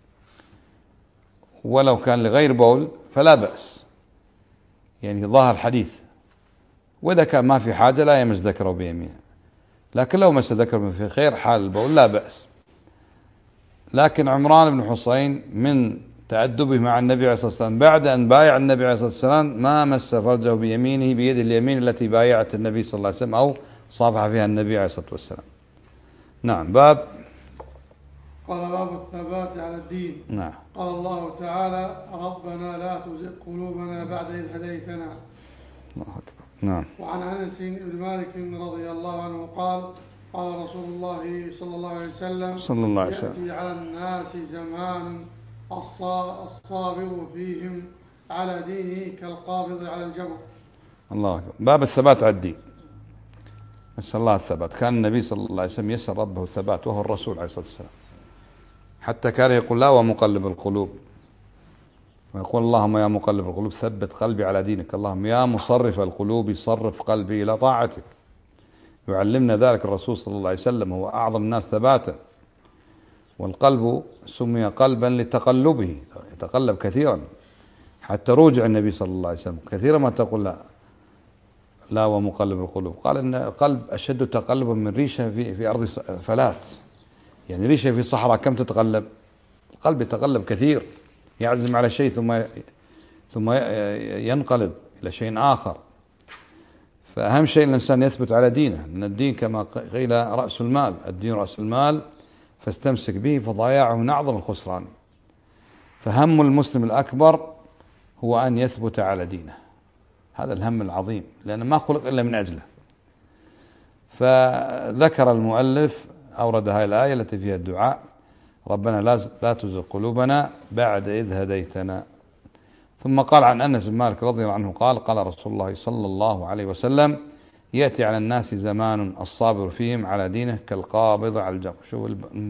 ولو كان لغير بول فلا بأس، يعني ظاهر الحديث. وإذا كان ما في حاجة لا يمس ذكره بيمينه، لكن لو مس ذكره في خير حال البول لا بأس. لكن عمران بن حسين من تأدبه مع النبي عليه الصلاة والسلام بعد أن بايع النبي عليه الصلاة والسلام ما مس فرجه بيمينه بيد اليمين التي بايعت النبي صلى الله عليه وسلم أو صافح فيها النبي عليه الصلاة والسلام. نعم. باب قال باب الثبات على الدين. نعم. قال الله تعالى ربنا لا تزغ قلوبنا بعد إذ هديتنا. الله أكبر. نعم. وعن أنس بن مالك رضي الله عنه قال قال رسول الله صلى الله عليه وسلم صلى الله عليه وسلم يأتي على الناس زمان الصابر فيهم على دينه كالقابض على الجمر. الله أكبر. باب الثبات على الدين. نسأل الله الثبات. كان النبي صلى الله عليه وسلم يسأل ربه الثبات وهو الرسول عليه الصلاة والسلام، حتى كان يقول لا ومقلب القلوب، ويقول اللهم يا مقلب القلوب ثبت قلبي على دينك، اللهم يا مصرف القلوب صرف قلبي إلى طاعتك. يعلمنا ذلك الرسول صلى الله عليه وسلم، هو أعظم الناس ثباتا. والقلب سمي قلبا لتقلبه، يتقلب كثيرا، حتى روجع النبي صلى الله عليه وسلم كثيرا ما تقول لا لا ومقلب القلوب. قال إن القلب أشد تقلبا من ريشة في, في أرض فلات، يعني ريشة في صحراء كم تتقلب؟ القلب يتقلب كثير، يعزم على شيء ثم ثم ينقلب إلى شيء آخر. فأهم شيء الإنسان يثبت على دينه، أن الدين كما قيل رأس المال، الدين رأس المال فاستمسك به فضياعه من أعظم الخسران. فهم المسلم الأكبر هو أن يثبت على دينه، هذا الهم العظيم، لأنه ما خلق إلا من أجله. فذكر المؤلف أورد هذه الآية التي فيها الدعاء ربنا لا تزغ قلوبنا بعد إذ هديتنا. ثم قال عن أنس بن مالك رضي الله عنه قال قال رسول الله صلى الله عليه وسلم يأتي على الناس زمان الصابر فيهم على دينه كالقابض على الجمر. شوف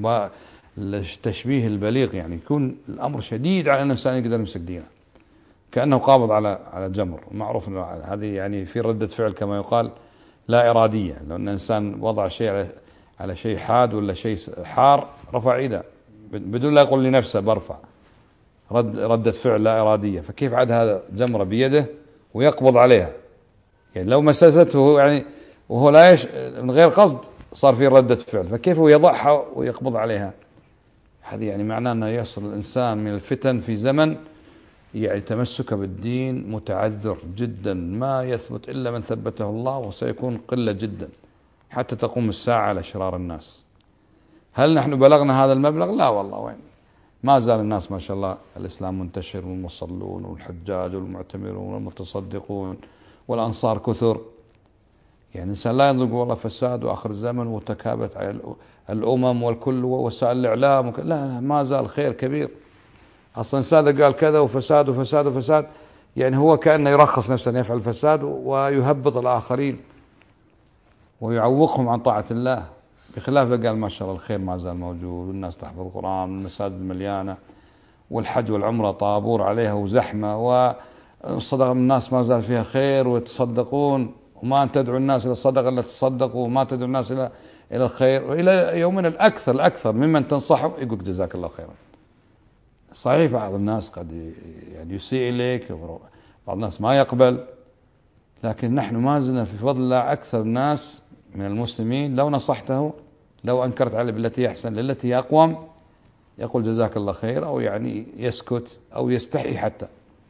التشبيه البليغ، يعني يكون الأمر شديد على أن الإنسان يقدر يمسك دينه كأنه قابض على على جمر. معروف أنه هذه يعني في ردة فعل كما يقال لا إرادية، لو أن الإنسان وضع شيء على على شيء حاد ولا شيء حار رفع إيده بدون لا يقول لنفسه برفع، رد ردة فعل لا إرادية. فكيف عاد هذا جمرة بيده ويقبض عليها؟ يعني لو مسسته يعني وهو لا يش من غير قصد صار فيه ردة فعل، فكيف هو يضعها ويقبض عليها؟ هذه يعني معناه أنه يصل الإنسان من الفتن في زمن يعني تمسك بالدين متعذر جدا، ما يثبت إلا من ثبته الله، وسيكون قلة جدا حتى تقوم الساعة على شرار الناس. هل نحن بلغنا هذا المبلغ؟ لا والله، وين ما زال الناس ما شاء الله الإسلام منتشر، والمصلون والحجاج والمعتمرون والمتصدقون والأنصار كثر. يعني الإنسان لا ينظر والله فساد وآخر الزمن وتكابت على الأمم والكل ووسائل الإعلام وك... لا لا ما زال خير كبير. أصلا الإنسان قال كذا وفساد وفساد وفساد، يعني هو كأنه يرخص نفسه أن يفعل الفساد ويهبط الآخرين ويعوقهم عن طاعة الله، بخلاف قال ما شاء الله الخير ما زال موجود، والناس تحفظ القرآن والمساجد مليانة والحج والعمرة طابور عليها وزحمة، والصدقة من الناس ما زال فيها خير ويتصدقون، وما أن تدعو الناس إلى الصدقة إلا تصدقوا، وما تدعو الناس إلى إلى الخير. وإلى يومنا الأكثر الأكثر ممن تنصحه يقول جزاك الله خيرا. صحيح بعض الناس قد يعني يسيء إليك، بعض الناس ما يقبل، لكن نحن ما زلنا في فضل الله أكثر الناس من المسلمين لو نصحته، لو أنكرت عليه بالتي أحسن للتي أقوم يقول جزاك الله خير، أو يعني يسكت أو يستحي حتى.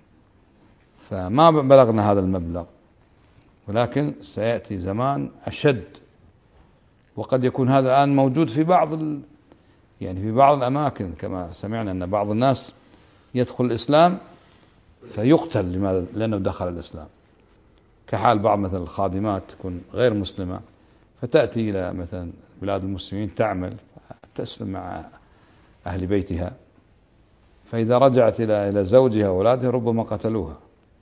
فما بلغنا هذا المبلغ، ولكن سيأتي زمان أشد، وقد يكون هذا الآن موجود في بعض ال... يعني في بعض الأماكن، كما سمعنا أن بعض الناس يدخل الإسلام فيقتل لماذا؟ لأنه دخل الإسلام، كحال بعض مثلا الخادمات تكون غير مسلمة فتأتي إلى مثلا بلاد المسلمين تعمل تسلم مع أهل بيتها، فإذا رجعت إلى إلى زوجها وأولادها ربما قتلوها.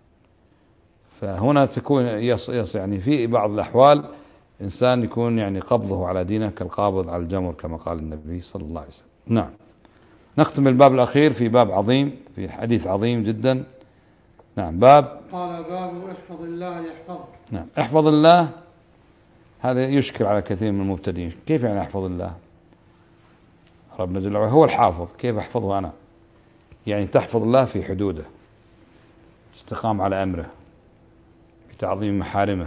فهنا تكون يص يص يعني في بعض الأحوال إنسان يكون يعني قبضه على دينه كالقابض على الجمر كما قال النبي صلى الله عليه وسلم. نعم. نختم الباب الأخير في باب عظيم، في حديث عظيم جدا. نعم. باب قال باب احفظ الله يحفظك. نعم. احفظ الله، هذا يشكل على كثير من المبتدئين، كيف يعني احفظ الله؟ ربنا جل وعلا هو الحافظ، كيف أحفظه أنا؟ يعني تحفظ الله في حدوده، استقام على أمره، بتعظيم محارمه.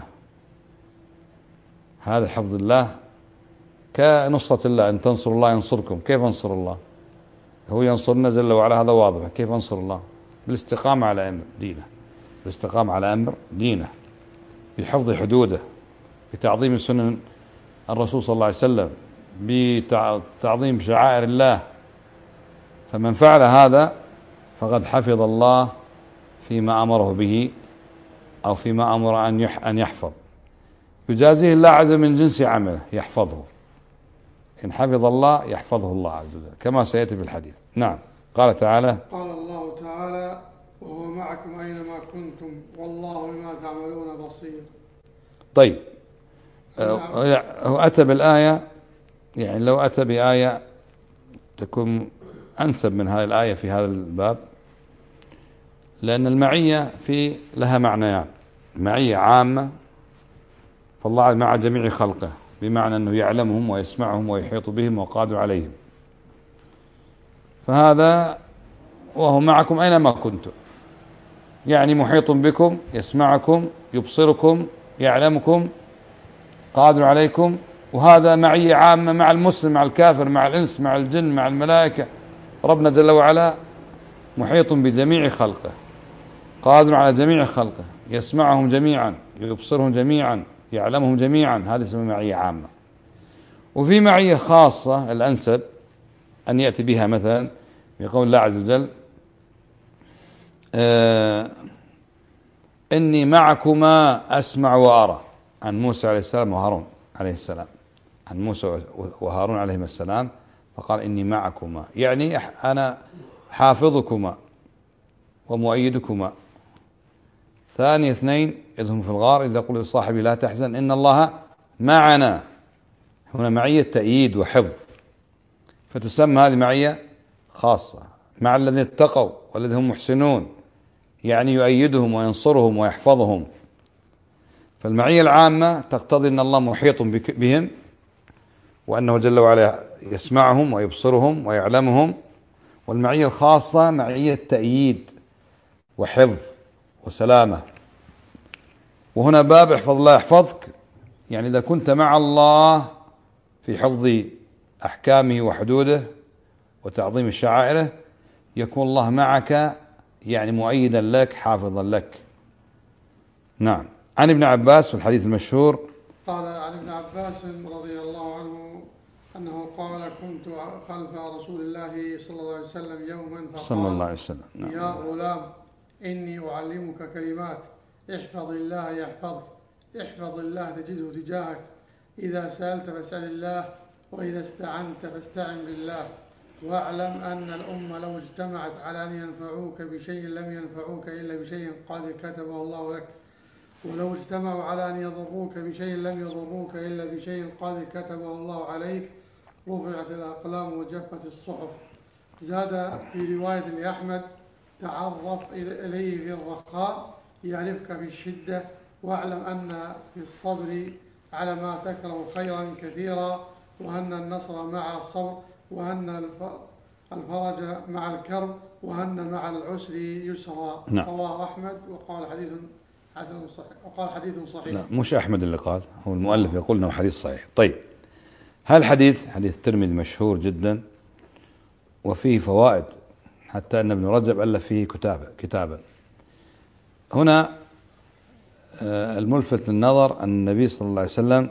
هذا حفظ الله كنصرة الله، أن تنصر الله ينصركم. كيف أنصر الله؟ هو ينصرنا جل وعلا، هذا واضح. كيف أنصر الله؟ بالاستقامة على أمر دينه، بالاستقامة على أمر دينه، بحفظ حدوده، بتعظيم سنن الرسول صلى الله عليه وسلم، بتعظيم شعائر الله. فمن فعل هذا فقد حفظ الله فيما أمره به، أو فيما أمر أن يحفظ. يجازيه الله عز وجل من جنس عمله، يحفظه. إن حفظ الله يحفظه الله عز وجل، كما سيأتي في الحديث. نعم. قال تعالى: قال الله تعالى: وهو معكم أينما كنتم والله بما تعملون بصير. طيب، هو أتى بالآية، يعني لو أتى بآية تكون أنسب من هذه الآية في هذا الباب، لأن المعية في لها معنيان: معية عامة، فالله مع جميع خلقه، بمعنى أنه يعلمهم ويسمعهم ويحيط بهم وقادر عليهم. فهذا وهو معكم أينما كنتم، يعني محيط بكم، يسمعكم، يبصركم، يعلمكم، قادر عليكم. وهذا معية عامة مع المسلم، مع الكافر، مع الإنس، مع الجن، مع الملائكة. ربنا جل وعلا محيط بجميع خلقه، قادر على جميع خلقه، يسمعهم جميعا، يبصرهم جميعا، يعلمهم جميعا. هذه اسمها معية عامة. وفي معية خاصة الأنسب أن يأتي بها مثلا بقول الله عز وجل: آه إني معكما أسمع وأرى، عن موسى عليه السلام وهارون عليه السلام، عن موسى وهارون عليهم السلام. فقال: إني معكما، يعني أنا حافظكما ومؤيدكما. ثاني اثنين إذ هم في الغار إذ يقول لصاحبه لا تحزن إن الله معنا. هنا معية تأييد وحفظ، فتسمى هذه معية خاصة مع الذين اتقوا والذين هم محسنون، يعني يؤيدهم وينصرهم ويحفظهم. فالمعية العامة تقتضي أن الله محيط بهم، وأنه جل وعلا يسمعهم ويبصرهم ويعلمهم. والمعية الخاصة معية تأييد وحفظ وسلامة. وهنا باب احفظ الله يحفظك، يعني إذا كنت مع الله في حفظ أحكامه وحدوده وتعظيم شعائره، يكون الله معك، يعني مؤيدا لك، حافظا لك. نعم. عن ابن عباس في الحديث المشهور قال عن ابن عباس رضي الله عنه أنه قال: كنت خلف رسول الله صلى الله عليه وسلم يوما فقال: صلى الله عليه وسلم: نعم. يا غلام إني أعلمك كلمات، احفظ الله يحفظك، احفظ الله تجده تجاهك، إذا سألت فاسأل الله، وإذا استعنت فاستعن بالله، واعلم أن الأمة لو اجتمعت على أن ينفعوك بشيء لم ينفعوك إلا بشيء قد كتبه الله لك، ولو اجتمعوا على أن يضروك بشيء لم يضروك إلا بشيء قد كتبه الله عليك، رفعت الأقلام وجفت الصحف. زاد في رواية لأحمد: تعرف إليه في الرخاء يعرفك في الشدة، واعلم أن في الصبر على ما تكره خيرا كثيرا، وأن النصر مع الصبر، وأن الفرج مع الكرب، وأن مع العسر يسرا. نعم. رواه أحمد وقال حديث حسن صحيح، وقال حديث صحيح. لا، مش أحمد اللي قال، هو المؤلف يقول أنه حديث صحيح. طيب، هذا الحديث حديث الترمذي مشهور جدا، وفيه فوائد، حتى أن ابن رجب ألف فيه كتابا كتابا. هنا الملفت للنظر أن النبي صلى الله عليه وسلم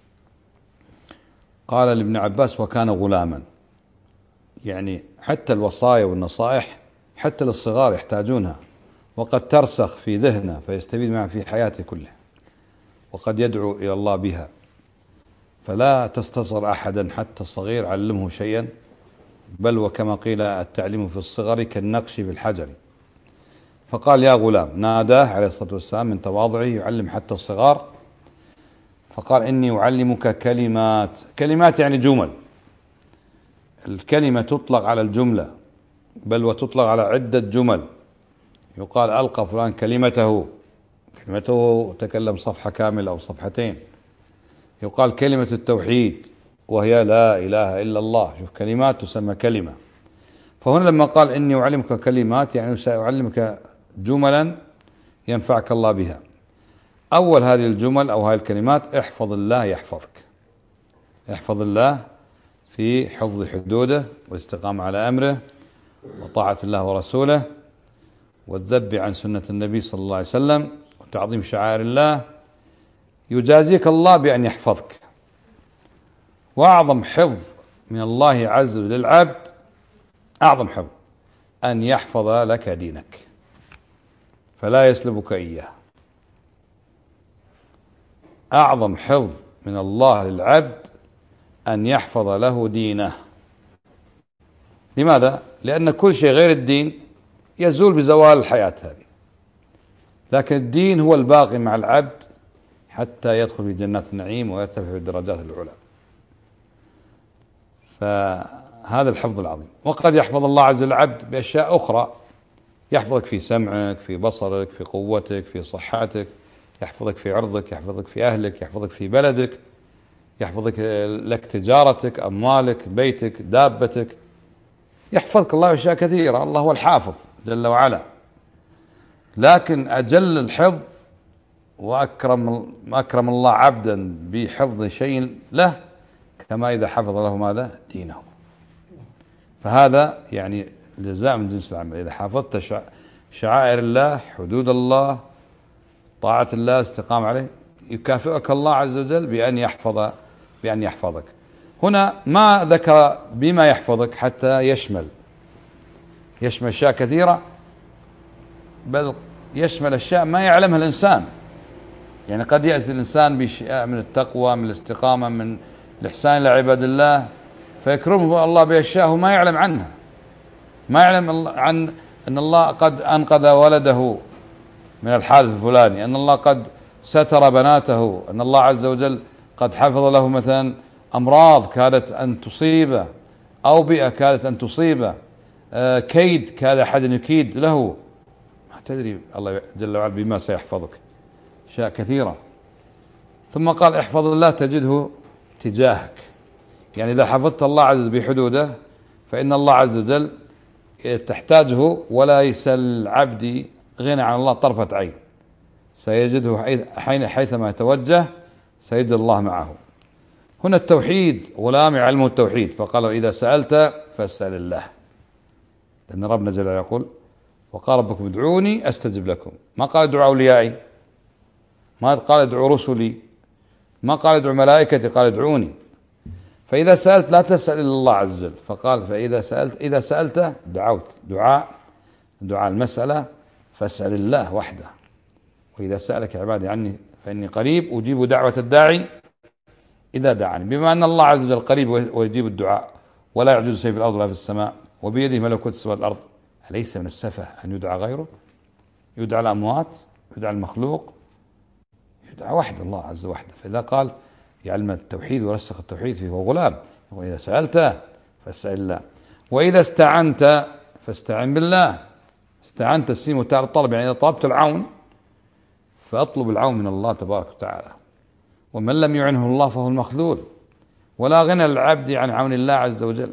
قال لابن عباس: وكان غلاما. يعني حتى الوصايا والنصائح حتى للصغار يحتاجونها، وقد ترسخ في ذهنه فيستفيد معها في حياته كلها، وقد يدعو إلى الله بها. فلا تستصغر أحدا حتى الصغير، علمه شيئا، بل وكما قيل: التعليم في الصغر كالنقش في الحجر. فقال: يا غلام، ناداه عليه الصلاة والسلام من تواضعه، يعلم حتى الصغار. فقال: إني أعلمك كلمات. كلمات يعني جمل. الكلمة تطلق على الجملة، بل وتطلق على عدة جمل. يقال: ألقى فلان كلمته، كلمته تكلم صفحة كاملة أو صفحتين. يقال: كلمة التوحيد، وهي لا إله إلا الله. شوف، كلمات تسمى كلمة. فهنا لما قال إني أعلمك كلمات، يعني سأعلمك جملا ينفعك الله بها. أول هذه الجمل أو هذه الكلمات: احفظ الله يحفظك. احفظ الله في حفظ حدوده والاستقامة على أمره وطاعة الله ورسوله والذب عن سنة النبي صلى الله عليه وسلم وتعظيم شعائر الله. يجازيك الله بأن يحفظك. وأعظم حفظ من الله عز وجل للعبد، أعظم حفظ أن يحفظ لك دينك فلا يسلبك إياه. أعظم حفظ من الله للعبد أن يحفظ له دينه. لماذا؟ لأن كل شيء غير الدين يزول بزوال الحياة هذه، لكن الدين هو الباقي مع العبد حتى يدخل في جنات النعيم ويرتفع في الدرجات العلى. فهذا الحفظ العظيم. وقد يحفظ الله عز وجل العبد بأشياء أخرى، يحفظك في سمعك، في بصرك، في قوتك، في صحتك، يحفظك في عرضك، يحفظك في أهلك، يحفظك في بلدك، يحفظك لك تجارتك، أموالك، بيتك، دابتك، يحفظك الله أشياء كثيرة. الله هو الحافظ جل وعلا. لكن أجل الحفظ وأكرم أكرم الله عبدا بحفظ شيء له كما إذا حفظ له ماذا؟ دينه. فهذا يعني جزاء من جنس العمل. إذا حفظت شعائر الله، حدود الله، طاعة الله، استقام عليه، يكافئك الله عز وجل بأن يحفظ بأن يحفظك. هنا ما ذكر بما يحفظك حتى يشمل يشمل أشياء كثيرة، بل يشمل أشياء ما يعلمها الإنسان. يعني قد يأتي الإنسان بشيء من التقوى، من الاستقامة، من الإحسان إلى عباد الله، فيكرمه الله بأشياء ما يعلم عنها. ما يعلم عن أن الله قد أنقذ ولده من الحادث الفلاني، أن الله قد ستر بناته، أن الله عز وجل قد حفظ له مثلا أمراض كادت أن تصيبه، أوبئة كادت أن تصيبه، آه كيد كاد أحد يكيد له. ما تدري الله جل وعلا بما سيحفظك، أشياء كثيرة. ثم قال احفظ الله تجده تجاهك. يعني إذا حفظت الله عز وجل بحدوده فإن الله عز وجل تحتاجه، ولا يسل العبد غنى عن الله طرفة عين. سيجده حيثما يتوجه سيجد الله معه. هنا التوحيد ولام علمه التوحيد، فقال إذا سألت فاسأل الله، لأن ربنا جل وعلا يقول وقال ربكم ادعوني أستجب لكم. ما قال ادعوا أوليائي، ما قال ادعوا رسلي، ما قال ادعوا ملائكتي، قال ادعوني. فإذا سألت لا تسأل إلا الله عز وجل، فقال فإذا سألت إذا سألت دعوت، دعاء دعاء المسألة، فاسأل الله وحده. وإذا سألك عبادي عني فإني قريب أجيب دعوة الداعي إذا دعاني. بما أن الله عز وجل قريب ويجيب الدعاء ولا يعجز شيء في الأرض ولا في السماء وبيده ملكوت السماوات والأرض، أليس من السفه أن يدعى غيره؟ يدعى الأموات، يدعى المخلوق، يدعى وحد الله عز وجل. فإذا قال يعلم التوحيد ورسخ التوحيد فيه هو غلام. وإذا سألت فاسأل الله، وإذا استعنت فاستعن بالله. استعنت السين وتاء الطلب، يعني إذا طلبت العون فأطلب العون من الله تبارك وتعالى. ومن لم يعنه الله فهو المخذول، ولا غنى للعبد عن عون الله عز وجل.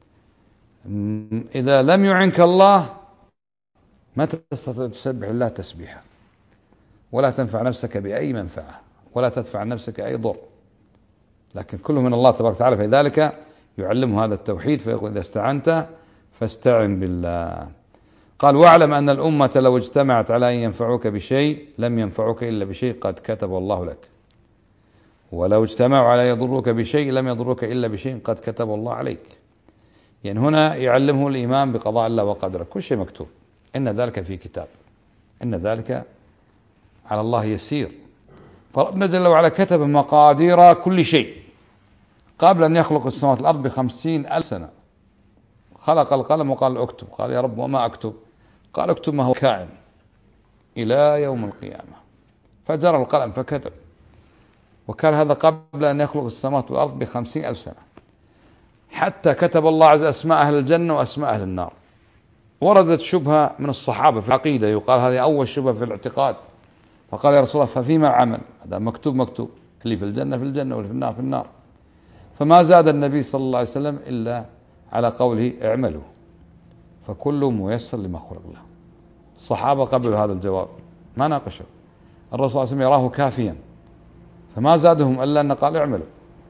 إذا لم يعنك الله ما تستطيع تسبح الله تسبيحا، ولا تنفع نفسك بأي منفعة، ولا تدفع عن نفسك أي ضر، لكن كله من الله تبارك وتعالى. فلذلك يعلمه هذا التوحيد، فيقول إذا استعنت فاستعن بالله. قال واعلم أن الأمة لو اجتمعت على أن ينفعوك بشيء لم ينفعوك إلا بشيء قد كتبه الله لك، ولو اجتمعوا على يضروك بشيء لم يضروك إلا بشيء قد كتبه الله عليك. يعني هنا يعلمه الإيمان بقضاء الله وقدره، كل شيء مكتوب، إن ذلك في كتاب، إن ذلك على الله يسير. فربنا جل وعلا كتب مقادير كل شيء قبل أن يخلق السماوات والأرض بخمسين ألف سنة. خلق القلم وقال اكتب، قال يا رب وما أكتب؟ قال اكتب ما هو كائن إلى يوم القيامة. فجرى القلم فكتب، وكان هذا قبل أن يخلق السماوات والأرض بخمسين ألف سنة. حتى كتب الله عز وجل أسماء أهل الجنة وأسماء أهل النار. وردت شبهة من الصحابة في العقيدة، يقال هذه أول شبهة في الاعتقاد، فقال يا رسول الله ففيما العمل؟ هذا مكتوب مكتوب، اللي في الجنة في الجنة واللي في النار في النار. فما زاد النبي صلى الله عليه وسلم إلا على قوله اعملوا فكل ميسر لما خلق له. الصحابة قبلوا هذا الجواب ما ناقشوا، الرسول صلى الله عليه وسلم يراه كافيا، فما زادهم إلا أن قال اعملوا.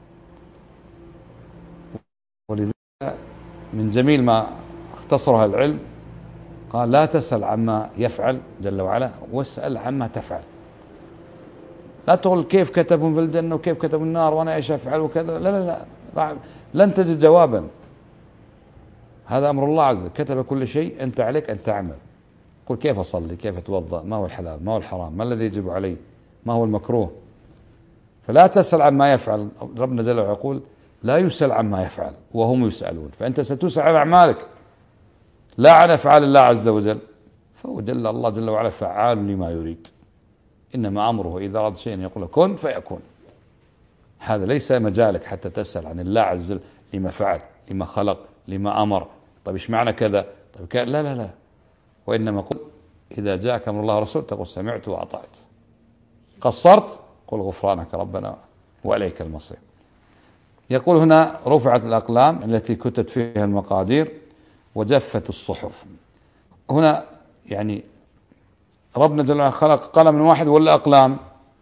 ولذلك من جميل ما اختصرها العلم قال لا تسأل عما يفعل جل وعلا، واسأل عما تفعل. لا تقول كيف كتبهم في الجنة وكيف كتبوا النار وأنا إيش أفعل وكذا، لا لا لا لن تجد جوابا. هذا أمر الله عز وجل، كتب كل شيء، أنت عليك أن تعمل. قل كيف أصلي، كيف أتوضأ، ما هو الحلال، ما هو الحرام، ما الذي يجب علي، ما هو المكروه. فلا تسأل عما يفعل. ربنا جل وعلا يقول لا يسأل عما يفعل وهم يسألون، فأنت ستسأل عن أعمالك لا عن أفعال الله عز وجل. فهو جل الله جل وعلا فعال لما يريد، إنما أمره إذا أراد شيئا يقول كن فيكون. هذا ليس مجالك حتى تسأل عن الله عز وجل لما فعل، لما خلق، لما أمر، طيب إيش معنى كذا، طيب كذا، لا لا لا. وإنما قل إذا جاءك أمر الله ورسوله تقول سمعت وأطعت، قصرت قل غفرانك ربنا وإليك المصير. يقول هنا رفعت الأقلام التي كتبت فيها المقادير وجفت الصحف. هنا يعني ربنا جل وعلا خلق قلم واحد ولا أقلام؟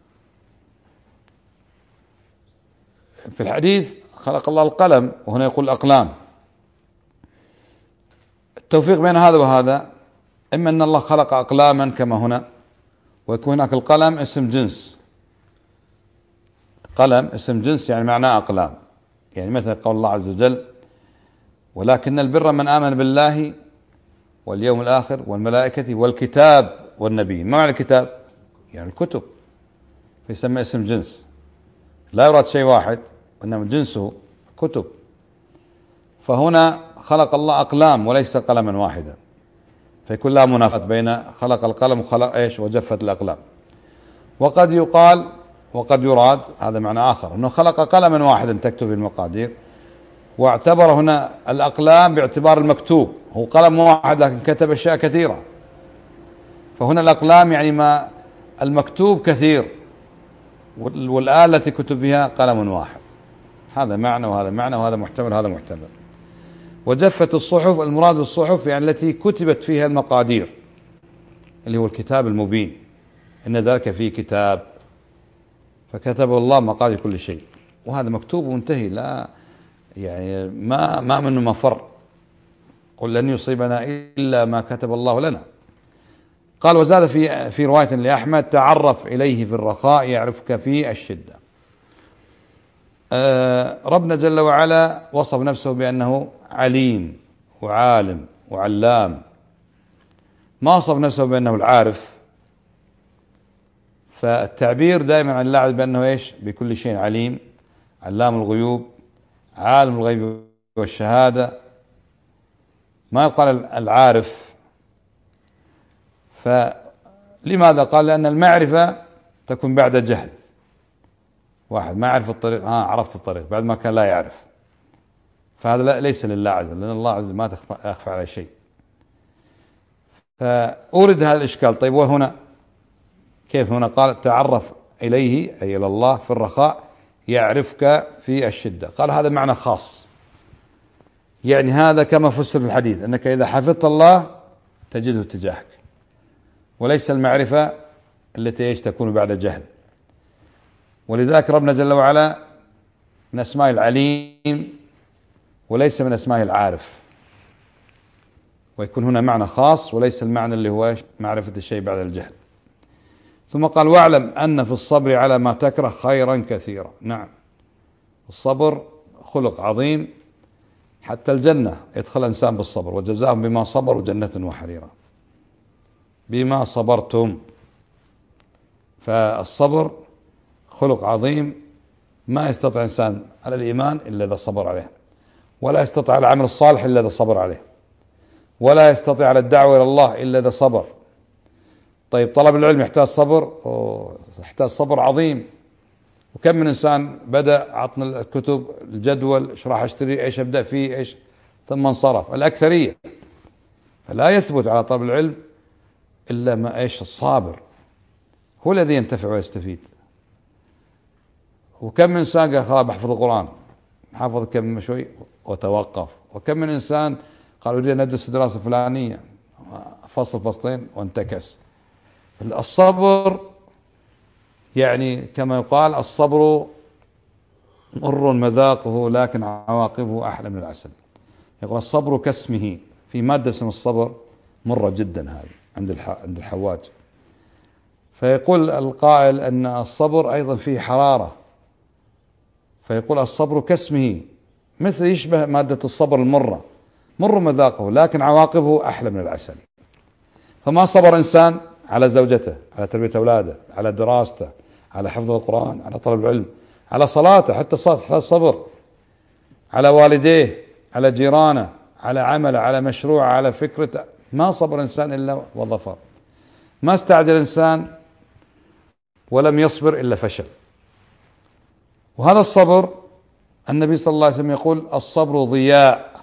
في الحديث خلق الله القلم وهنا يقول الأقلام. التوفيق بين هذا وهذا إما أن الله خلق أقلاما كما هنا، ويكون هناك القلم اسم جنس، قلم اسم جنس يعني معناه أقلام. يعني مثل قول الله عز وجل ولكن البر من آمن بالله واليوم الآخر والملائكة والكتاب والنبي. ما معنى الكتاب؟ يعني الكتب، فيسمى اسم جنس، لا يراد شيء واحد وإنما جنسه كتب. فهنا خلق الله أقلام وليس قلما واحدا، فيكون لها منافاة بين خلق القلم وخلق إيش وجفت الأقلام. وقد يقال وقد يراد هذا معنى آخر أنه خلق قلما واحدا تكتب المقادير، واعتبر هنا الأقلام باعتبار المكتوب، هو قلم واحد لكن كتب أشياء كثيرة، فهنا الأقلام يعني ما المكتوب كثير والآلة التي كتب بها قلم واحد. هذا معنى وهذا معنى وهذا محتمل وهذا محتمل. وجفت الصحف، المراد بالصحف يعني التي كتبت فيها المقادير اللي هو الكتاب المبين، إن ذلك فيه كتاب فكتب الله مقادير كل شيء، وهذا مكتوب ومنتهي، لا يعني ما ما منه مفر. قل لن يصيبنا إلا ما كتب الله لنا. قال وزاد في في رواية لأحمد تعرف إليه في الرخاء يعرفك في الشدة. آه ربنا جل وعلا وصف نفسه بأنه عليم وعالم وعلام، ما وصف نفسه بأنه العارف. فالتعبير دائما عن الله بأنه إيش بكل شيء عليم، علام الغيوب، عالم الغيب والشهادة، ما يقال العارف. فلماذا قال؟ لأن المعرفة تكون بعد جهل. واحد ما يعرف الطريق، ها عرفت الطريق بعد ما كان لا يعرف، فهذا ليس لله عز وجل، لأن الله عز وجل ما يخفى عليه شيء. فأورد هذا الإشكال. طيب وهنا كيف؟ هنا قال تعرف إليه أي إلى الله في الرخاء يعرفك في الشدة. قال هذا معنى خاص، يعني هذا كما فسر في الحديث أنك إذا حفظت الله تجده تجاهك، وليس المعرفة التي ايش تكون بعد جهل. ولذلك ربنا جل وعلا من أسماء العليم وليس من أسماء العارف، ويكون هنا معنى خاص وليس المعنى اللي هو معرفة الشيء بعد الجهل. ثم قال واعلم أن في الصبر على ما تكره خيرا كثيرا. نعم، الصبر خلق عظيم، حتى الجنة يدخل الإنسان بالصبر، وجزاهم بما صبروا جنة وحريرا، بما صبرتم. فالصبر خلق عظيم ما يستطيع إنسان على الإيمان إلا إذا صبر عليه، ولا يستطيع على العمل الصالح إلا إذا صبر عليه، ولا يستطيع على الدعوة إلى الله إلا إذا صبر. طيب طلب العلم يحتاج صبر، يحتاج صبر عظيم. وكم من إنسان بدأ عطنا الكتب الجدول إيش راح أشتري، إيش أبدأ فيه، إيش، ثم انصرف الأكثرية. فلا يثبت على طلب العلم إلا ما إيش الصابر هو الذي ينتفع ويستفيد. وكم من إنسان قال خلاص بحفظ القرآن، حافظ كم شوي وتوقف. وكم من إنسان قال أريد أن أدرس دراسة فلانية، فصل فصلين وانتكس. الصبر يعني كما يقال الصبر مر مذاقه لكن عواقبه أحلى من العسل. يقول الصبر كاسمه، في مادة اسمها الصبر مرة جدا هذه عند عند الحواج. فيقول القائل أن الصبر أيضا فيه حرارة، فيقول الصبر كاسمه، مثل يشبه مادة الصبر المرة، مر مذاقه لكن عواقبه أحلى من العسل. فما صبر إنسان على زوجته، على تربية أولاده، على دراسته، على حفظ القرآن، على طلب العلم، على صلاته، حتى صلاة صبر، على والديه، على جيرانه، على عمله، على مشروع، على فكرة. ما صبر إنسان إلا وظفر. ما استعجل إنسان ولم يصبر إلا فشل. وهذا الصبر النبي صلى الله عليه وسلم يقول الصبر ضياء.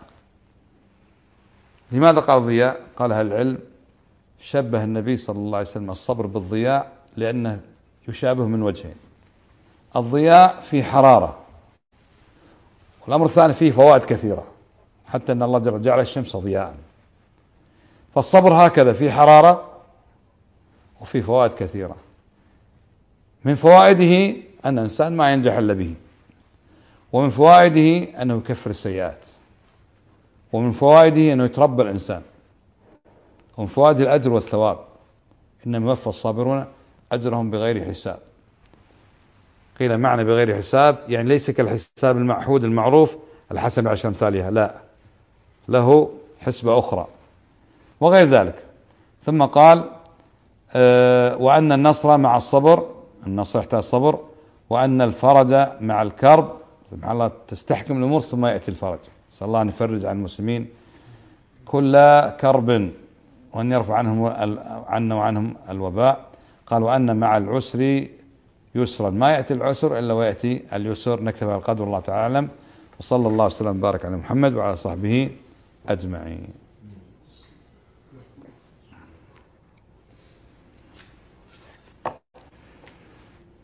لماذا قال ضياء؟ قال أهل العلم شبه النبي صلى الله عليه وسلم الصبر بالضياء لأنه يشابه من وجهين. الضياء فيه حرارة، والأمر الثاني فيه فوائد كثيرة، حتى أن الله جعل الشمس ضياء. فالصبر هكذا فيه حرارة وفيه فوائد كثيرة. من فوائده أن الإنسان ما ينجح إلا به، ومن فوائده أنه يكفر السيئات، ومن فوائده أنه يتربى الإنسان، ومن فوائد الأجر والثواب. إنما يوفى الصابرون أجرهم بغير حساب. قيل معنى بغير حساب يعني ليس كالحساب المعهود المعروف الحسن بعشر أمثالها، لا، له حسبة أخرى وغير ذلك. ثم قال أه وأن النصر مع الصبر، النصر يحتاج صبر، وأن الفرج مع الكرب. سبحان الله، تستحكم الأمور ثم يأتي الفرج. نسأل الله أن يفرج عن المسلمين كل كرب، وأن يرفع عنهم عنا وعنهم الوباء. قال وأن مع العسر يسرا، ما يأتي العسر إلا ويأتي اليسر. نكتفي بالقدر، والله تعالى أعلم، وصلى الله وسلم وبارك على محمد وعلى صحبه أجمعين.